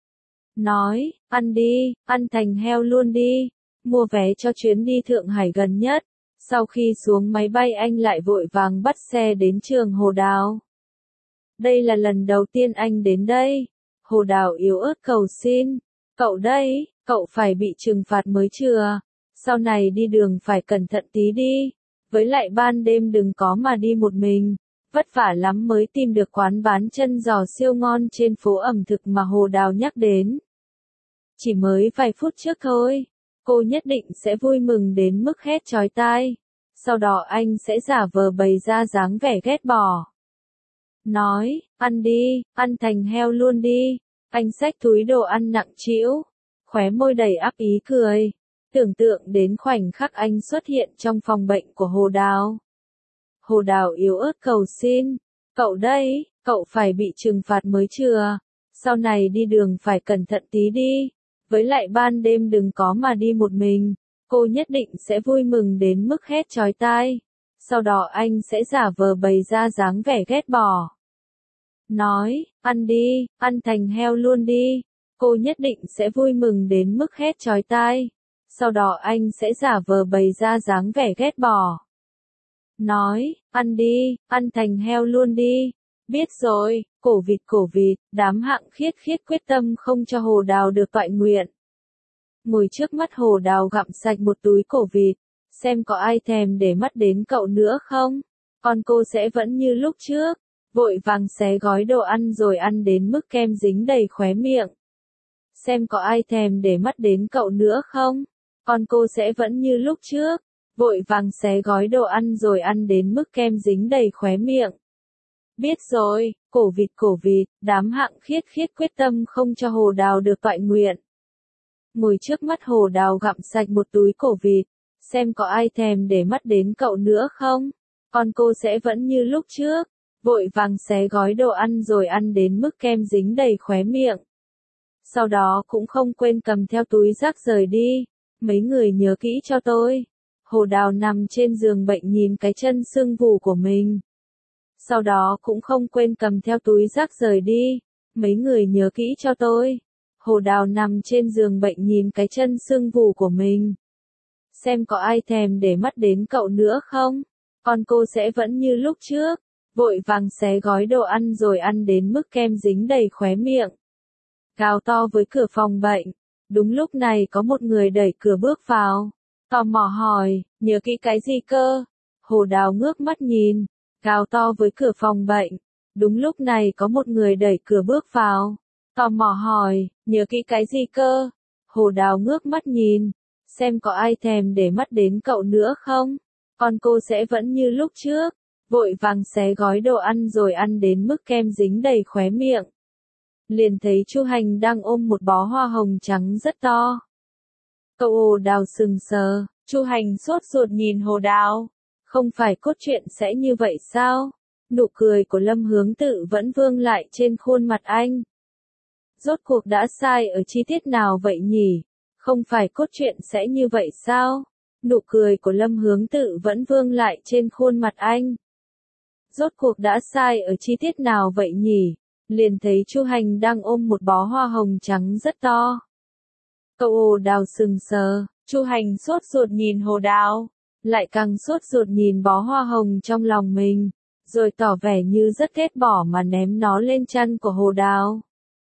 Nói, ăn đi, ăn thành heo luôn đi. Mua vé cho chuyến đi Thượng Hải gần nhất. Sau khi xuống máy bay anh lại vội vàng bắt xe đến trường Hồ Đào. Đây là lần đầu tiên anh đến đây. Hồ Đào yếu ớt cầu xin. Cậu đây, cậu phải bị trừng phạt mới chừa. Sau này đi đường phải cẩn thận tí đi. Với lại ban đêm đừng có mà đi một mình. Vất vả lắm mới tìm được quán bán chân giò siêu ngon trên phố ẩm thực mà Hồ Đào nhắc đến. Chỉ mới vài phút trước thôi. Cô nhất định sẽ vui mừng đến mức hét chói tai. Sau đó anh sẽ giả vờ bày ra dáng vẻ ghét bỏ. Nói, ăn đi, ăn thành heo luôn đi. Anh xách túi đồ ăn nặng trĩu, khóe môi đầy áp ý cười. Tưởng tượng đến khoảnh khắc anh xuất hiện trong phòng bệnh của Hồ Đào. Hồ Đào yếu ớt cầu xin, cậu đây, cậu phải bị trừng phạt mới chừa. Sau này đi đường phải cẩn thận tí đi. Với lại ban đêm đừng có mà đi một mình. Cô nhất định sẽ vui mừng đến mức hét chói tai. Sau đó anh sẽ giả vờ bày ra dáng vẻ ghét bỏ. Nói, ăn đi, ăn thành heo luôn đi. Cô nhất định sẽ vui mừng đến mức hét chói tai. Sau đó anh sẽ giả vờ bày ra dáng vẻ ghét bỏ. Nói, ăn đi, ăn thành heo luôn đi. Biết rồi, cổ vịt, đám hạng khiết quyết tâm không cho Hồ Đào được toại nguyện. Ngồi trước mắt Hồ Đào gặm sạch một túi cổ vịt, xem có ai thèm để mắt đến cậu nữa không? Còn cô sẽ vẫn như lúc trước, vội vàng xé gói đồ ăn rồi ăn đến mức kem dính đầy khóe miệng. Xem có ai thèm để mắt đến cậu nữa không? Còn cô sẽ vẫn như lúc trước, vội vàng xé gói đồ ăn rồi ăn đến mức kem dính đầy khóe miệng. Biết rồi, cổ vịt, đám hạng khiết quyết tâm không cho Hồ Đào được toại nguyện. Ngồi trước mắt Hồ Đào gặm sạch một túi cổ vịt, xem có ai thèm để mắt đến cậu nữa không? Còn cô sẽ vẫn như lúc trước, vội vàng xé gói đồ ăn rồi ăn đến mức kem dính đầy khóe miệng. Sau đó cũng không quên cầm theo túi rác rời đi. Mấy người nhớ kỹ cho tôi. Hồ Đào nằm trên giường bệnh nhìn cái chân sưng vù của mình. Sau đó cũng không quên cầm theo túi rác rời đi. Mấy người nhớ kỹ cho tôi. Hồ Đào nằm trên giường bệnh nhìn cái chân sưng vù của mình. Xem có ai thèm để mắt đến cậu nữa không? Còn cô sẽ vẫn như lúc trước, vội vàng xé gói đồ ăn rồi ăn đến mức kem dính đầy khóe miệng. Gào to với cửa phòng bệnh. Đúng lúc này có một người đẩy cửa bước vào. Tò mò hỏi, nhớ kỹ cái gì cơ? Hồ Đào ngước mắt nhìn, gào to với cửa phòng bệnh. Đúng lúc này có một người đẩy cửa bước vào. Tò mò hỏi, nhớ kỹ cái gì cơ? Hồ Đào ngước mắt nhìn, xem có ai thèm để mắt đến cậu nữa không? Còn cô sẽ vẫn như lúc trước, vội vàng xé gói đồ ăn rồi ăn đến mức kem dính đầy khóe miệng. Liền thấy Chu Hành đang ôm một bó hoa hồng trắng rất to. Cậu Hồ Đào sừng sờ, Chu Hành sốt ruột nhìn Hồ Đào. Không phải cốt truyện sẽ như vậy sao? Nụ cười của Lâm Hướng Tự vẫn vương lại trên khuôn mặt anh. Rốt cuộc đã sai ở chi tiết nào vậy nhỉ? Không phải cốt truyện sẽ như vậy sao? Nụ cười của Lâm Hướng Tự vẫn vương lại trên khuôn mặt anh. Rốt cuộc đã sai ở chi tiết nào vậy nhỉ? Liền thấy Chu Hành đang ôm một bó hoa hồng trắng rất to. Cậu Hồ Đào sừng sờ, Chu Hành sốt ruột nhìn Hồ Đào, lại càng sốt ruột nhìn bó hoa hồng trong lòng mình, rồi tỏ vẻ như rất ghét bỏ mà ném nó lên chân của Hồ Đào.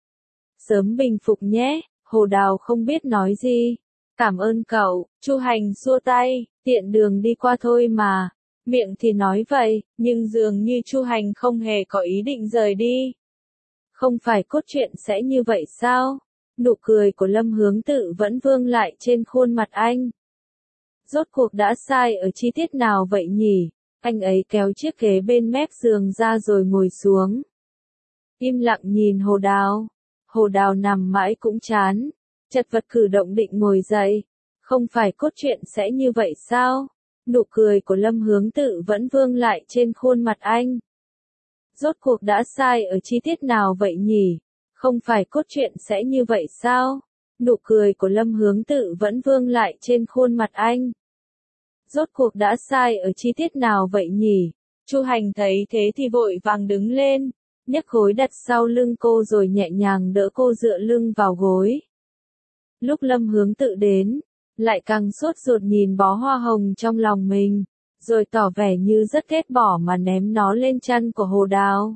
Sớm bình phục nhé, Hồ Đào không biết nói gì. Cảm ơn cậu, Chu Hành xua tay, tiện đường đi qua thôi mà. Miệng thì nói vậy, nhưng dường như Chu Hành không hề có ý định rời đi. Không phải cốt truyện sẽ như vậy sao? Nụ cười của Lâm Hướng Tự vẫn vương lại trên khuôn mặt anh. Rốt cuộc đã sai ở chi tiết nào vậy nhỉ? Anh ấy kéo chiếc ghế bên mép giường ra rồi ngồi xuống. Im lặng nhìn Hồ Đào. Hồ Đào nằm mãi cũng chán. Chật vật cử động định ngồi dậy. Không phải cốt truyện sẽ như vậy sao? Nụ cười của Lâm Hướng Tự vẫn vương lại trên khuôn mặt anh. Rốt cuộc đã sai ở chi tiết nào vậy nhỉ? Không phải cốt truyện sẽ như vậy sao? Nụ cười của Lâm Hướng Tự vẫn vương lại trên khuôn mặt anh. Rốt cuộc đã sai ở chi tiết nào vậy nhỉ? Chu Hành thấy thế thì vội vàng đứng lên, nhấc gối đặt sau lưng cô rồi nhẹ nhàng đỡ cô dựa lưng vào gối. Lúc Lâm Hướng Tự đến, lại càng sốt ruột nhìn bó hoa hồng trong lòng mình, rồi tỏ vẻ như rất ghét bỏ mà ném nó lên chân của Hồ Đào.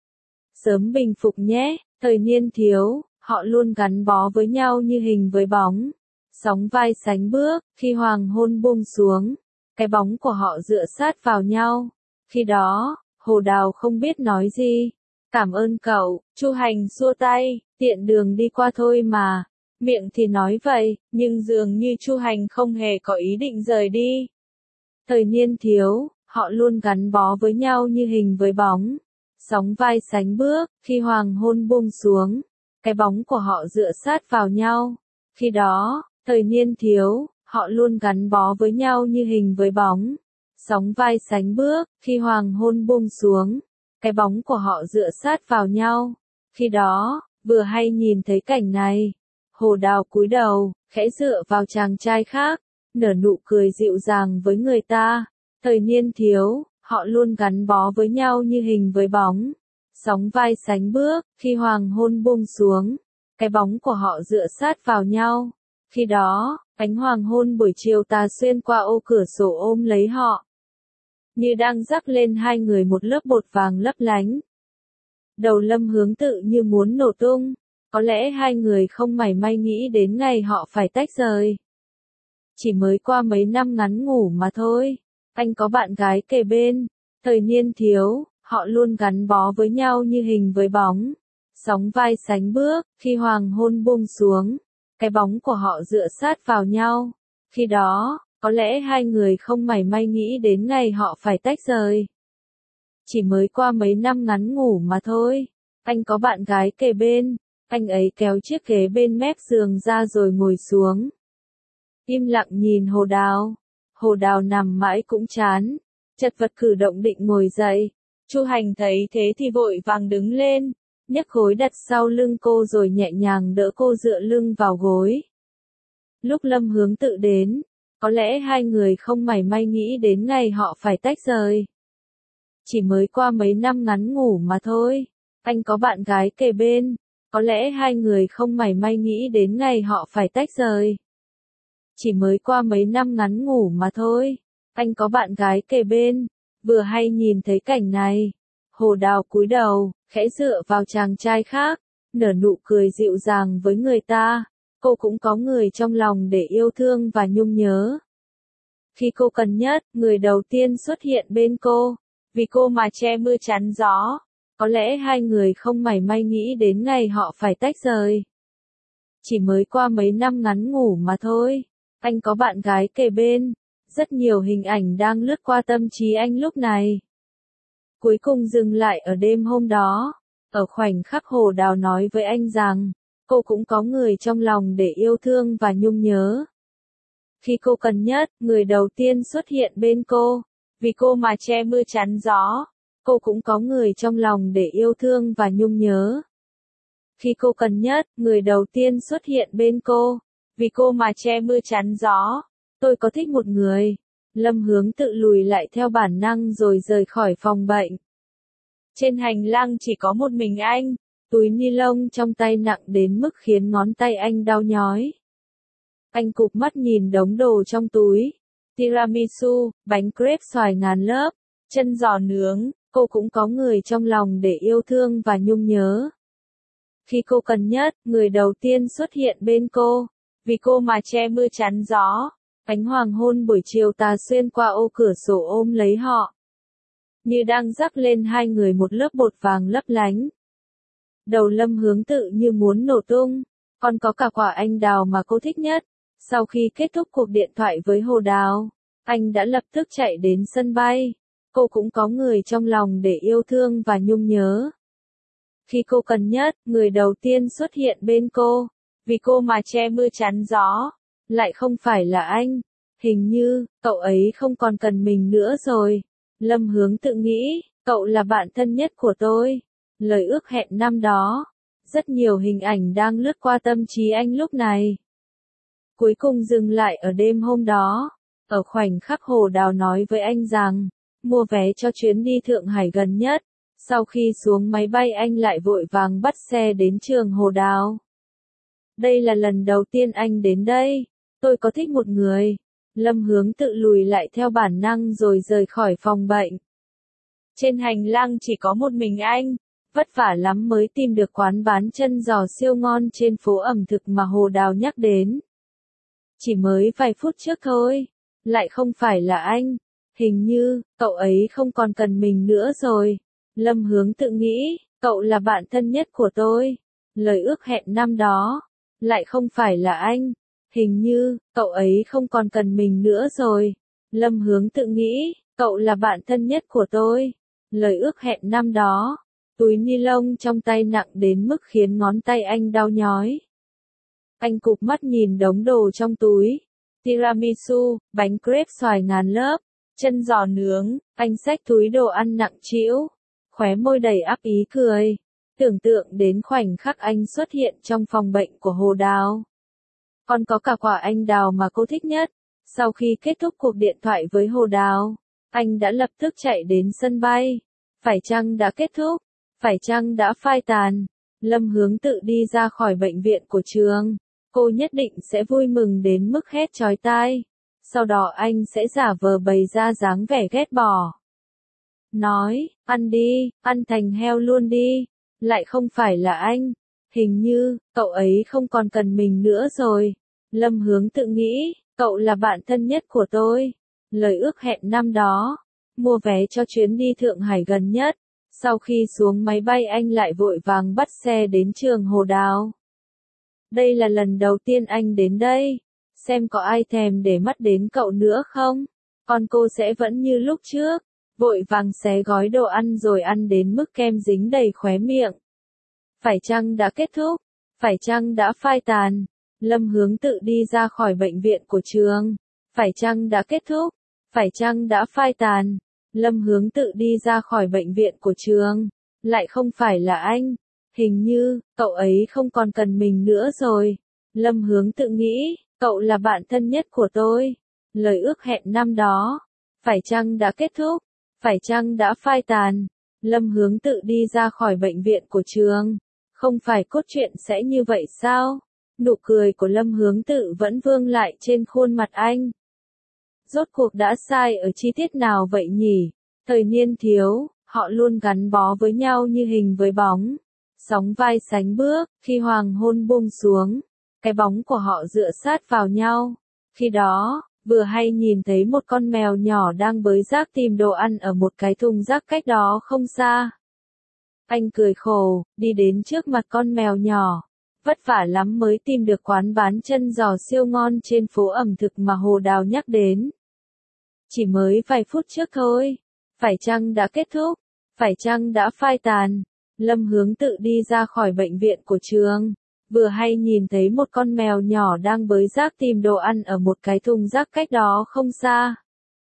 Sớm bình phục nhé, thời niên thiếu, họ luôn gắn bó với nhau như hình với bóng. Sóng vai sánh bước, khi hoàng hôn buông xuống, cái bóng của họ dựa sát vào nhau. Khi đó, Hồ Đào không biết nói gì. Cảm ơn cậu, Chu Hành xua tay, tiện đường đi qua thôi mà. Miệng thì nói vậy, nhưng dường như Chu Hành không hề có ý định rời đi. Thời niên thiếu, họ luôn gắn bó với nhau như hình với bóng. sóng vai sánh bước, khi hoàng hôn buông xuống, cái bóng của họ dựa sát vào nhau. Khi đó, thời niên thiếu, họ luôn gắn bó với nhau như hình với bóng. Sóng vai sánh bước, khi hoàng hôn buông xuống, cái bóng của họ dựa sát vào nhau. Khi đó, vừa hay nhìn thấy cảnh này, Hồ Đào cúi đầu, khẽ dựa vào chàng trai khác, nở nụ cười dịu dàng với người ta. Thời niên thiếu, họ luôn gắn bó với nhau như hình với bóng. Sóng vai sánh bước, khi hoàng hôn buông xuống, cái bóng của họ dựa sát vào nhau. Khi đó, ánh hoàng hôn buổi chiều tà xuyên qua ô cửa sổ ôm lấy họ, như đang rắc lên hai người một lớp bột vàng lấp lánh. Đầu Lâm Hướng tự như muốn nổ tung, có lẽ hai người không mảy may nghĩ đến ngày họ phải tách rời. Chỉ mới qua mấy năm ngắn ngủ mà thôi, anh có bạn gái kề bên, thời niên thiếu, họ luôn gắn bó với nhau như hình với bóng. Sóng vai sánh bước, khi hoàng hôn buông xuống, cái bóng của họ dựa sát vào nhau. Khi đó, có lẽ hai người không mảy may nghĩ đến ngày họ phải tách rời. Chỉ mới qua mấy năm ngắn ngủ mà thôi, anh có bạn gái kề bên, anh ấy kéo chiếc ghế bên mép giường ra rồi ngồi xuống. Im lặng nhìn Hồ Đào. Hồ Đào nằm mãi cũng chán, chật vật cử động định ngồi dậy. Chu Hành thấy thế thì vội vàng đứng lên, nhấc gối đặt sau lưng cô rồi nhẹ nhàng đỡ cô dựa lưng vào gối. Lúc Lâm Hướng tự đến, có lẽ hai người không mảy may nghĩ đến ngày họ phải tách rời. Chỉ mới qua mấy năm ngắn ngủ mà thôi, anh có bạn gái kề bên, có lẽ hai người không mảy may nghĩ đến ngày họ phải tách rời. Chỉ mới qua mấy năm ngắn ngủ mà thôi, anh có bạn gái kề bên, vừa hay nhìn thấy cảnh này. Hồ Đào cúi đầu, khẽ dựa vào chàng trai khác, nở nụ cười dịu dàng với người ta. Cô cũng có người trong lòng để yêu thương và nhung nhớ. Khi cô cần nhất, người đầu tiên xuất hiện bên cô, vì cô mà che mưa chắn gió. Có lẽ hai người không mảy may nghĩ đến ngày họ phải tách rời. Chỉ mới qua mấy năm ngắn ngủ mà thôi, anh có bạn gái kề bên, rất nhiều hình ảnh đang lướt qua tâm trí anh lúc này. Cuối cùng dừng lại ở đêm hôm đó, ở khoảnh khắc Hồ Đào nói với anh rằng, cô cũng có người trong lòng để yêu thương và nhung nhớ. Khi cô cần nhất, người đầu tiên xuất hiện bên cô, vì cô mà che mưa chắn gió. Cô cũng có người trong lòng để yêu thương và nhung nhớ. Khi cô cần nhất, người đầu tiên xuất hiện bên cô, vì cô mà che mưa chắn gió. Tôi có thích một người. Lâm Hướng tự lùi lại theo bản năng rồi rời khỏi phòng bệnh. Trên hành lang chỉ có một mình anh, túi ni lông trong tay nặng đến mức khiến ngón tay anh đau nhói. Anh cụp mắt nhìn đống đồ trong túi. Tiramisu, bánh crepe xoài ngàn lớp, chân giò nướng. Cô cũng có người trong lòng để yêu thương và nhung nhớ. Khi cô cần nhất, người đầu tiên xuất hiện bên cô, vì cô mà che mưa chắn gió. Ánh hoàng hôn buổi chiều tà xuyên qua ô cửa sổ ôm lấy họ, như đang rắc lên hai người một lớp bột vàng lấp lánh. Đầu Lâm Hướng tự như muốn nổ tung, còn có cả quả anh đào mà cô thích nhất. Sau khi kết thúc cuộc điện thoại với Hồ Đào, anh đã lập tức chạy đến sân bay. Cô cũng có người trong lòng để yêu thương và nhung nhớ. Khi cô cần nhất, người đầu tiên xuất hiện bên cô, vì cô mà che mưa chắn gió. Lại không phải là anh. Hình như, cậu ấy không còn cần mình nữa rồi. Lâm Hướng tự nghĩ, cậu là bạn thân nhất của tôi. Lời ước hẹn năm đó. Rất nhiều hình ảnh đang lướt qua tâm trí anh lúc này. Cuối cùng dừng lại ở đêm hôm đó. Ở khoảnh khắc Hồ Đào nói với anh rằng, mua vé cho chuyến đi Thượng Hải gần nhất. Sau khi xuống máy bay anh lại vội vàng bắt xe đến trường Hồ Đào. Đây là lần đầu tiên anh đến đây. Tôi có thích một người. Lâm Hướng tự lùi lại theo bản năng rồi rời khỏi phòng bệnh. Trên hành lang chỉ có một mình anh. Vất vả lắm mới tìm được quán bán chân giò siêu ngon trên phố ẩm thực mà Hồ Đào nhắc đến. Chỉ mới vài phút trước thôi. Lại không phải là anh. Hình như, cậu ấy không còn cần mình nữa rồi. Lâm Hướng tự nghĩ, cậu là bạn thân nhất của tôi. Lời ước hẹn năm đó. Lại không phải là anh. Hình như, cậu ấy không còn cần mình nữa rồi. Lâm Hướng tự nghĩ, cậu là bạn thân nhất của tôi. Lời ước hẹn năm đó. túi ni lông trong tay nặng đến mức khiến ngón tay anh đau nhói. Anh cụp mắt nhìn đống đồ trong túi. Tiramisu, bánh crepe xoài ngàn lớp, chân giò nướng, anh xách túi đồ ăn nặng trĩu, khóe môi đầy ắp ý cười. Tưởng tượng đến khoảnh khắc anh xuất hiện trong phòng bệnh của Hồ Đào. Còn có cả quả anh đào mà cô thích nhất. Sau khi kết thúc cuộc điện thoại với Hồ Đào, anh đã lập tức chạy đến sân bay. Phải chăng đã kết thúc? Phải chăng đã phai tàn? Lâm Hướng Tự đi ra khỏi bệnh viện của trường. Cô nhất định sẽ vui mừng đến mức hét chói tai. Sau đó anh sẽ giả vờ bày ra dáng vẻ ghét bỏ. Nói, ăn đi, ăn thành heo luôn đi. Lại không phải là anh. Hình như, cậu ấy không còn cần mình nữa rồi. Lâm Hướng Tự nghĩ, cậu là bạn thân nhất của tôi. Lời ước hẹn năm đó. Mua vé cho chuyến đi Thượng Hải gần nhất. Sau khi xuống máy bay anh lại vội vàng bắt xe đến trường Hồ Đào. Đây là lần đầu tiên anh đến đây. Xem có ai thèm để mắt đến cậu nữa không? Còn cô sẽ vẫn như lúc trước. Vội vàng xé gói đồ ăn rồi ăn đến mức kem dính đầy khóe miệng. Phải chăng đã kết thúc? Phải chăng đã phai tàn? Lâm Hướng Tự đi ra khỏi bệnh viện của trường. Phải chăng đã kết thúc? Phải chăng đã phai tàn? Lâm Hướng Tự đi ra khỏi bệnh viện của trường. Lại không phải là anh. Hình như, cậu ấy không còn cần mình nữa rồi. Lâm Hướng Tự nghĩ, cậu là bạn thân nhất của tôi. Lời ước hẹn năm đó. Phải chăng đã kết thúc? Phải chăng đã phai tàn? Lâm Hướng Tự đi ra khỏi bệnh viện của trường. Không phải cốt truyện sẽ như vậy sao? Nụ cười của Lâm Hướng Tự vẫn vương lại trên khuôn mặt anh. Rốt cuộc đã sai ở chi tiết nào vậy nhỉ? Thời niên thiếu, họ luôn gắn bó với nhau như hình với bóng. Sóng vai sánh bước, khi hoàng hôn buông xuống, cái bóng của họ dựa sát vào nhau. Khi đó, vừa hay nhìn thấy một con mèo nhỏ đang bới rác tìm đồ ăn ở một cái thùng rác cách đó không xa. Anh cười khổ, đi đến trước mặt con mèo nhỏ. Vất vả lắm mới tìm được quán bán chân giò siêu ngon trên phố ẩm thực mà Hồ Đào nhắc đến. Chỉ mới vài phút trước thôi. Phải chăng đã kết thúc? Phải chăng đã phai tàn? Lâm Hướng Tự đi ra khỏi bệnh viện của trường. Vừa hay nhìn thấy một con mèo nhỏ đang bới rác tìm đồ ăn ở một cái thùng rác cách đó không xa.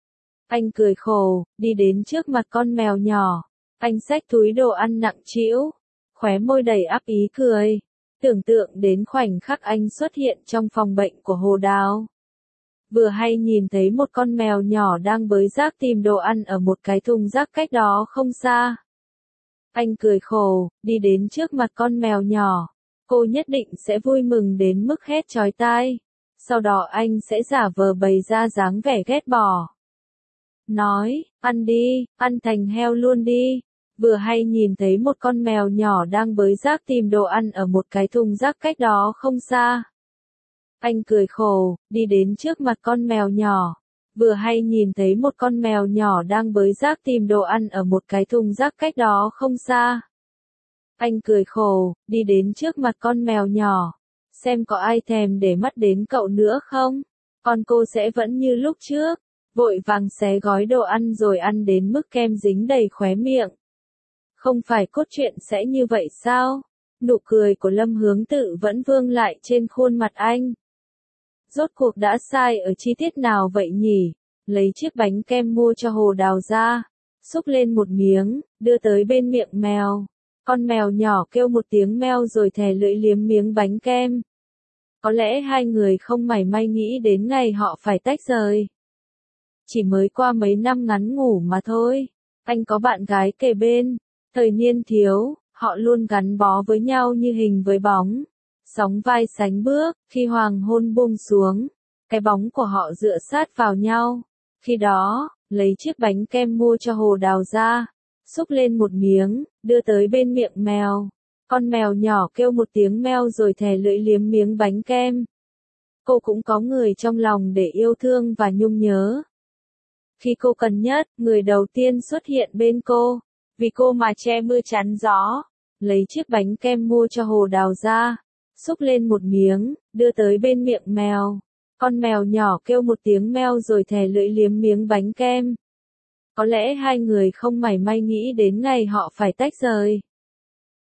Anh cười khổ, đi đến trước mặt con mèo nhỏ. Anh xách túi đồ ăn nặng trĩu, khóe môi đầy ắp ý cười. Tưởng tượng đến khoảnh khắc anh xuất hiện trong phòng bệnh của Hồ Đào. Vừa hay nhìn thấy một con mèo nhỏ đang bới rác tìm đồ ăn ở một cái thùng rác cách đó không xa. Anh cười khổ, đi đến trước mặt con mèo nhỏ. Cô nhất định sẽ vui mừng đến mức hét chói tai. Sau đó anh sẽ giả vờ bày ra dáng vẻ ghét bỏ. Nói, ăn đi, ăn thành heo luôn đi. Vừa hay nhìn thấy một con mèo nhỏ đang bới rác tìm đồ ăn ở một cái thùng rác cách đó không xa. Anh cười khổ, đi đến trước mặt con mèo nhỏ. Vừa hay nhìn thấy một con mèo nhỏ đang bới rác tìm đồ ăn ở một cái thùng rác cách đó không xa. Anh cười khổ, đi đến trước mặt con mèo nhỏ. Xem có ai thèm để mắt đến cậu nữa không? Còn cô sẽ vẫn như lúc trước. Vội vàng xé gói đồ ăn rồi ăn đến mức kem dính đầy khóe miệng. Không phải cốt truyện sẽ như vậy sao? Nụ cười của Lâm Hướng Tự vẫn vương lại trên khuôn mặt anh. Rốt cuộc đã sai ở chi tiết nào vậy nhỉ? Lấy chiếc bánh kem mua cho Hồ Đào ra, xúc lên một miếng, đưa tới bên miệng mèo. Con mèo nhỏ kêu một tiếng meo rồi thè lưỡi liếm miếng bánh kem. Có lẽ hai người không mảy may nghĩ đến ngày họ phải tách rời. Chỉ mới qua mấy năm ngắn ngủ mà thôi. Anh có bạn gái kề bên. Thời niên thiếu, họ luôn gắn bó với nhau như hình với bóng. Sóng vai sánh bước, khi hoàng hôn buông xuống, cái bóng của họ dựa sát vào nhau. Khi đó, lấy chiếc bánh kem mua cho Hồ Đào ra, xúc lên một miếng, đưa tới bên miệng mèo. Con mèo nhỏ kêu một tiếng meo rồi thè lưỡi liếm miếng bánh kem. Cô cũng có người trong lòng để yêu thương và nhung nhớ. Khi cô cần nhất, người đầu tiên xuất hiện bên cô. Vì cô mà che mưa chắn gió. Lấy chiếc bánh kem mua cho Hồ Đào ra, xúc lên một miếng, đưa tới bên miệng mèo. Con mèo nhỏ kêu một tiếng meo rồi thè lưỡi liếm miếng bánh kem. Có lẽ hai người không mảy may nghĩ đến ngày họ phải tách rời.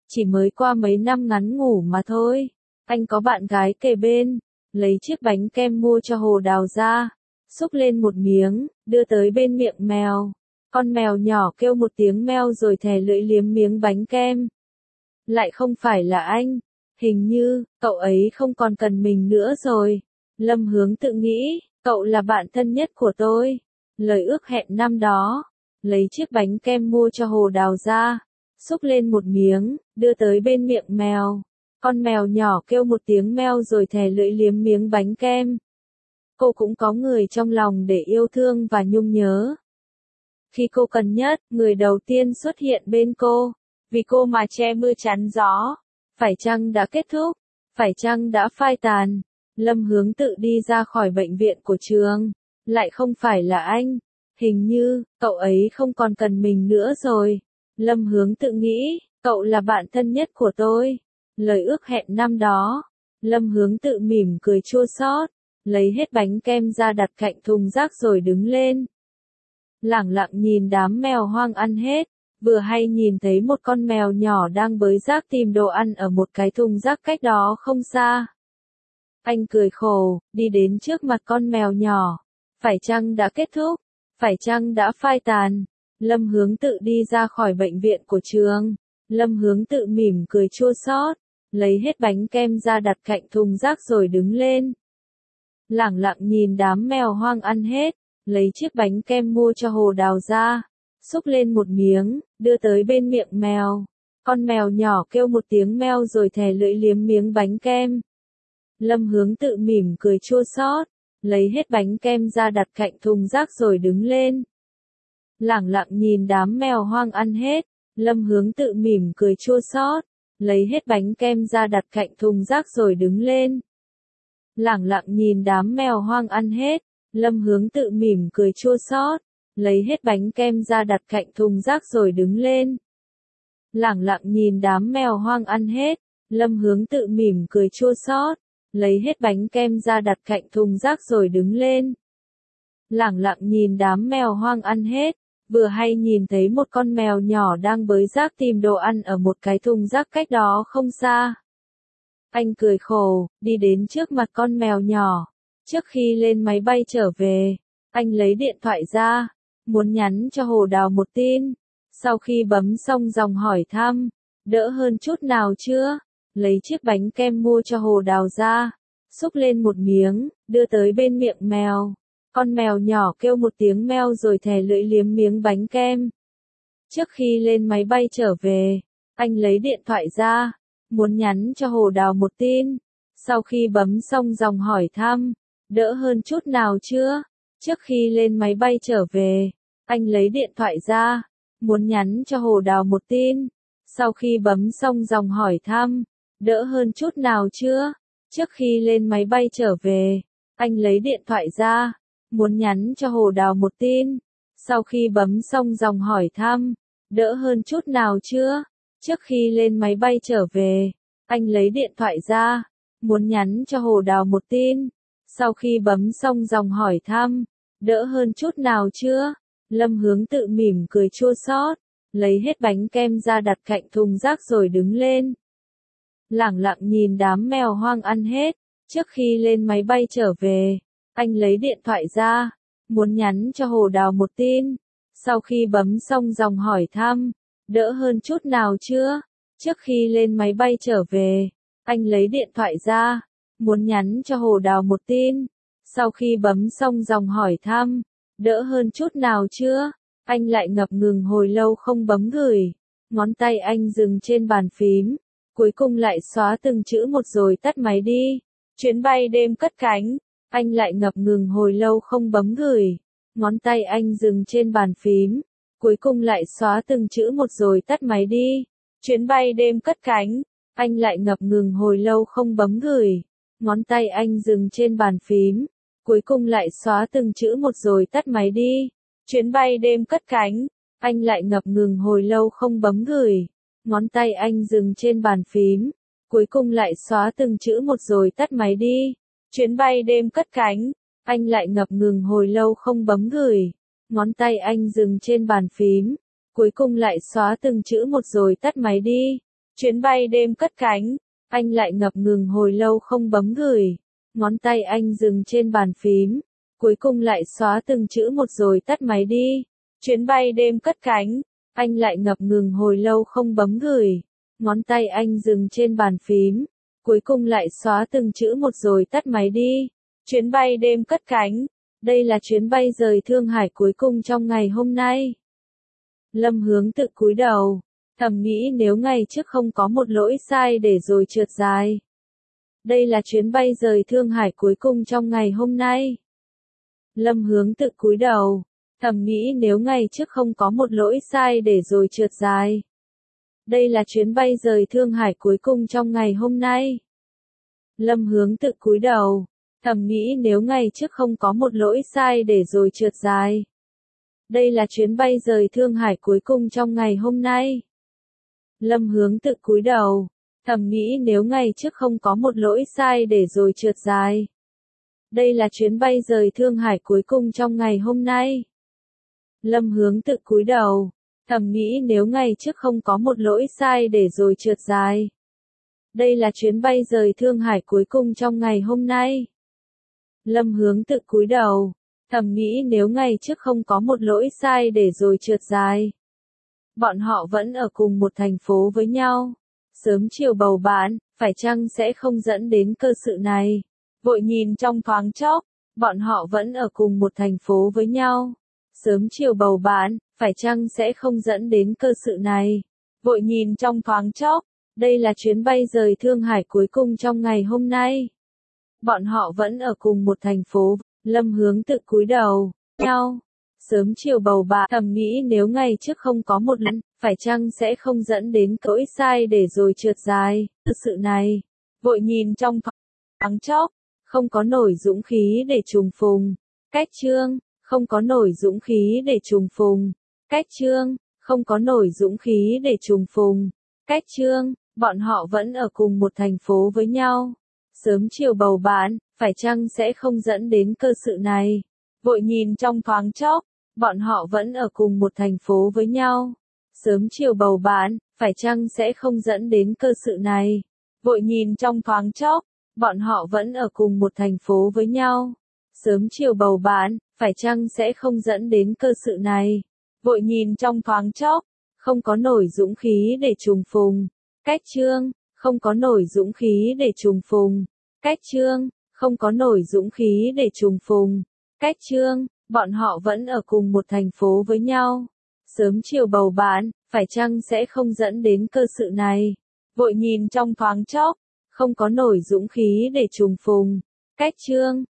chỉ mới qua mấy năm ngắn ngủ mà thôi. Anh có bạn gái kề bên, lấy chiếc bánh kem mua cho Hồ Đào ra, xúc lên một miếng, đưa tới bên miệng mèo. Con mèo nhỏ kêu một tiếng meo rồi thè lưỡi liếm miếng bánh kem. Lại không phải là anh, hình như, cậu ấy không còn cần mình nữa rồi. Lâm Hướng tự nghĩ, cậu là bạn thân nhất của tôi. Lời ước hẹn năm đó, lấy chiếc bánh kem mua cho Hồ Đào ra, xúc lên một miếng, đưa tới bên miệng mèo. Con mèo nhỏ kêu một tiếng meo rồi thè lưỡi liếm miếng bánh kem. Cô cũng có người trong lòng để yêu thương và nhung nhớ. Khi cô cần nhất, người đầu tiên xuất hiện bên cô, vì cô mà che mưa chắn gió. Phải chăng đã kết thúc? Phải chăng đã phai tàn? Lâm Hướng tự đi ra khỏi bệnh viện của trường. Lại không phải là anh. Hình như, cậu ấy không còn cần mình nữa rồi. Lâm Hướng tự nghĩ, cậu là bạn thân nhất của tôi. Lời ước hẹn năm đó. Lâm Hướng tự mỉm cười chua xót, lấy hết bánh kem ra đặt cạnh thùng rác rồi đứng lên. Lẳng lặng nhìn đám mèo hoang ăn hết, vừa hay nhìn thấy một con mèo nhỏ đang bới rác tìm đồ ăn ở một cái thùng rác cách đó không xa. Anh cười khổ, đi đến trước mặt con mèo nhỏ. Phải chăng đã kết thúc? Phải chăng đã phai tàn? Lâm Hướng tự đi ra khỏi bệnh viện của trường. Lâm Hướng tự mỉm cười chua xót, lấy hết bánh kem ra đặt cạnh thùng rác rồi đứng lên. Lẳng lặng nhìn đám mèo hoang ăn hết, lấy chiếc bánh kem mua cho Hồ Đào ra, xúc lên một miếng, đưa tới bên miệng mèo. Con mèo nhỏ kêu một tiếng meo rồi thè lưỡi liếm miếng bánh kem. Lâm Hướng tự mỉm cười chua xót, lấy hết bánh kem ra đặt cạnh thùng rác rồi đứng lên. Lẳng lặng nhìn đám mèo hoang ăn hết, Lâm Hướng tự mỉm cười chua xót, lấy hết bánh kem ra đặt cạnh thùng rác rồi đứng lên. Lẳng lặng nhìn đám mèo hoang ăn hết, Lâm Hướng tự mỉm cười chua xót, lấy hết bánh kem ra đặt cạnh thùng rác rồi đứng lên. Lẳng lặng nhìn đám mèo hoang ăn hết, Lâm Hướng tự mỉm cười chua xót, lấy hết bánh kem ra đặt cạnh thùng rác rồi đứng lên. Lẳng lặng nhìn đám mèo hoang ăn hết, vừa hay nhìn thấy một con mèo nhỏ đang bới rác tìm đồ ăn ở một cái thùng rác cách đó không xa. Anh cười khổ, đi đến trước mặt con mèo nhỏ. Trước khi lên máy bay trở về, anh lấy điện thoại ra, muốn nhắn cho Hồ Đào một tin. Sau khi bấm xong dòng hỏi thăm, đỡ hơn chút nào chưa? Lấy chiếc bánh kem mua cho Hồ Đào ra, xúc lên một miếng, đưa tới bên miệng mèo. Con mèo nhỏ kêu một tiếng meo rồi thè lưỡi liếm miếng bánh kem. Trước khi lên máy bay trở về, anh lấy điện thoại ra, muốn nhắn cho Hồ Đào một tin. Sau khi bấm xong dòng hỏi thăm, đỡ hơn chút nào chưa? Trước khi lên máy bay trở về, anh lấy điện thoại ra, muốn nhắn cho Hồ Đào một tin. Sau khi bấm xong dòng hỏi thăm, đỡ hơn chút nào chưa? Trước khi lên máy bay trở về, anh lấy điện thoại ra, muốn nhắn cho Hồ Đào một tin. Sau khi bấm xong dòng hỏi thăm, đỡ hơn chút nào chưa? Trước khi lên máy bay trở về, anh lấy điện thoại ra, muốn nhắn cho Hồ Đào một tin. Sau khi bấm xong dòng hỏi thăm, đỡ hơn chút nào chưa? Lâm Hướng tự mỉm cười chua xót, lấy hết bánh kem ra đặt cạnh thùng rác rồi đứng lên. Lẳng lặng nhìn đám mèo hoang ăn hết, trước khi lên máy bay trở về, anh lấy điện thoại ra, muốn nhắn cho Hồ Đào một tin. Sau khi bấm xong dòng hỏi thăm, đỡ hơn chút nào chưa? Trước khi lên máy bay trở về, anh lấy điện thoại ra, muốn nhắn cho Hồ Đào một tin. Sau khi bấm xong dòng hỏi thăm, đỡ hơn chút nào chưa? Anh lại ngập ngừng hồi lâu không bấm gửi. Ngón tay anh dừng trên bàn phím, cuối cùng lại xóa từng chữ một rồi tắt máy đi. Chuyến bay đêm cất cánh, anh lại ngập ngừng hồi lâu không bấm gửi. Ngón tay anh dừng trên bàn phím, cuối cùng lại xóa từng chữ một rồi tắt máy đi. Chuyến bay đêm cất cánh, anh lại ngập ngừng hồi lâu không bấm gửi. Ngón tay anh dừng trên bàn phím, cuối cùng lại xóa từng chữ một rồi tắt máy đi. Chuyến bay đêm cất cánh, anh lại ngập ngừng hồi lâu không bấm gửi. Ngón tay anh dừng trên bàn phím, cuối cùng lại xóa từng chữ một rồi tắt máy đi. Chuyến bay đêm cất cánh, anh lại ngập ngừng hồi lâu không bấm gửi. Ngón tay anh dừng trên bàn phím, cuối cùng lại xóa từng chữ một rồi tắt máy đi. Chuyến bay đêm cất cánh, anh lại ngập ngừng hồi lâu không bấm gửi. Ngón tay anh dừng trên bàn phím, cuối cùng lại xóa từng chữ một rồi tắt máy đi. Chuyến bay đêm cất cánh, anh lại ngập ngừng hồi lâu không bấm gửi. Ngón tay anh dừng trên bàn phím, cuối cùng lại xóa từng chữ một rồi tắt máy đi. Chuyến bay đêm cất cánh, đây là chuyến bay rời Thương Hải cuối cùng trong ngày hôm nay. Lâm Hướng tự cúi đầu, thầm nghĩ nếu ngày trước không có một lỗi sai để rồi trượt dài. Đây là chuyến bay rời Thương Hải cuối cùng trong ngày hôm nay. Lâm Hướng tự cúi đầu, thầm nghĩ nếu ngày trước không có một lỗi sai để rồi trượt dài. Đây là chuyến bay rời Thương Hải cuối cùng trong ngày hôm nay. Lâm Hướng tự cúi đầu, thầm nghĩ nếu ngày trước không có một lỗi sai để rồi trượt dài. Đây là chuyến bay rời Thương Hải cuối cùng trong ngày hôm nay. Lâm Hướng tự cúi đầu, thầm nghĩ nếu ngày trước không có một lỗi sai để rồi trượt dài. Đây là chuyến bay rời Thương Hải cuối cùng trong ngày hôm nay. Lâm Hướng tự cúi đầu, thầm nghĩ nếu ngày trước không có một lỗi sai để rồi trượt dài. Đây là chuyến bay rời Thương Hải cuối cùng trong ngày hôm nay. Lâm Hướng tự cúi đầu, thầm nghĩ nếu ngày trước không có một lỗi sai để rồi trượt dài. Bọn họ vẫn ở cùng một thành phố với nhau. Sớm chiều bầu bạn, phải chăng sẽ không dẫn đến cơ sự này? Vội nhìn trong thoáng chốc, bọn họ vẫn ở cùng một thành phố với nhau. Sớm chiều bầu bạn, phải chăng sẽ không dẫn đến cơ sự này? Vội nhìn trong thoáng chốc, đây là chuyến bay rời Thương Hải cuối cùng trong ngày hôm nay. Bọn họ vẫn ở cùng một thành phố. Lâm Hướng tự cúi đầu, nhau. Sớm chiều bầu bạn, thầm nghĩ nếu ngày trước không có một lần, phải chăng sẽ không dẫn đến lỗi sai để rồi trượt dài. Sự này, vội nhìn trong thoáng chốc, không có nổi dũng khí để trùng phùng. Cách chương, không có nổi dũng khí để trùng phùng. Cách chương, không có nổi dũng khí để trùng phùng. Cách chương, bọn họ vẫn ở cùng một thành phố với nhau. Sớm chiều bầu bạn, phải chăng sẽ không dẫn đến cơ sự này? Vội nhìn trong thoáng chốc, bọn họ vẫn ở cùng một thành phố với nhau. Sớm chiều bầu bạn, phải chăng sẽ không dẫn đến cơ sự này? Vội nhìn trong thoáng chốc, bọn họ vẫn ở cùng một thành phố với nhau. Sớm chiều bầu bạn, phải chăng sẽ không dẫn đến cơ sự này? Vội nhìn trong thoáng chốc, không có nổi dũng khí để trùng phùng. Cách chương, không có nổi dũng khí để trùng phùng. Cách chương, không có nổi dũng khí để trùng phùng. Cách chương, bọn họ vẫn ở cùng một thành phố với nhau. Sớm chiều bầu bạn, phải chăng sẽ không dẫn đến cơ sự này? Vội nhìn trong thoáng chốc, không có nổi dũng khí để trùng phùng. Cách chương,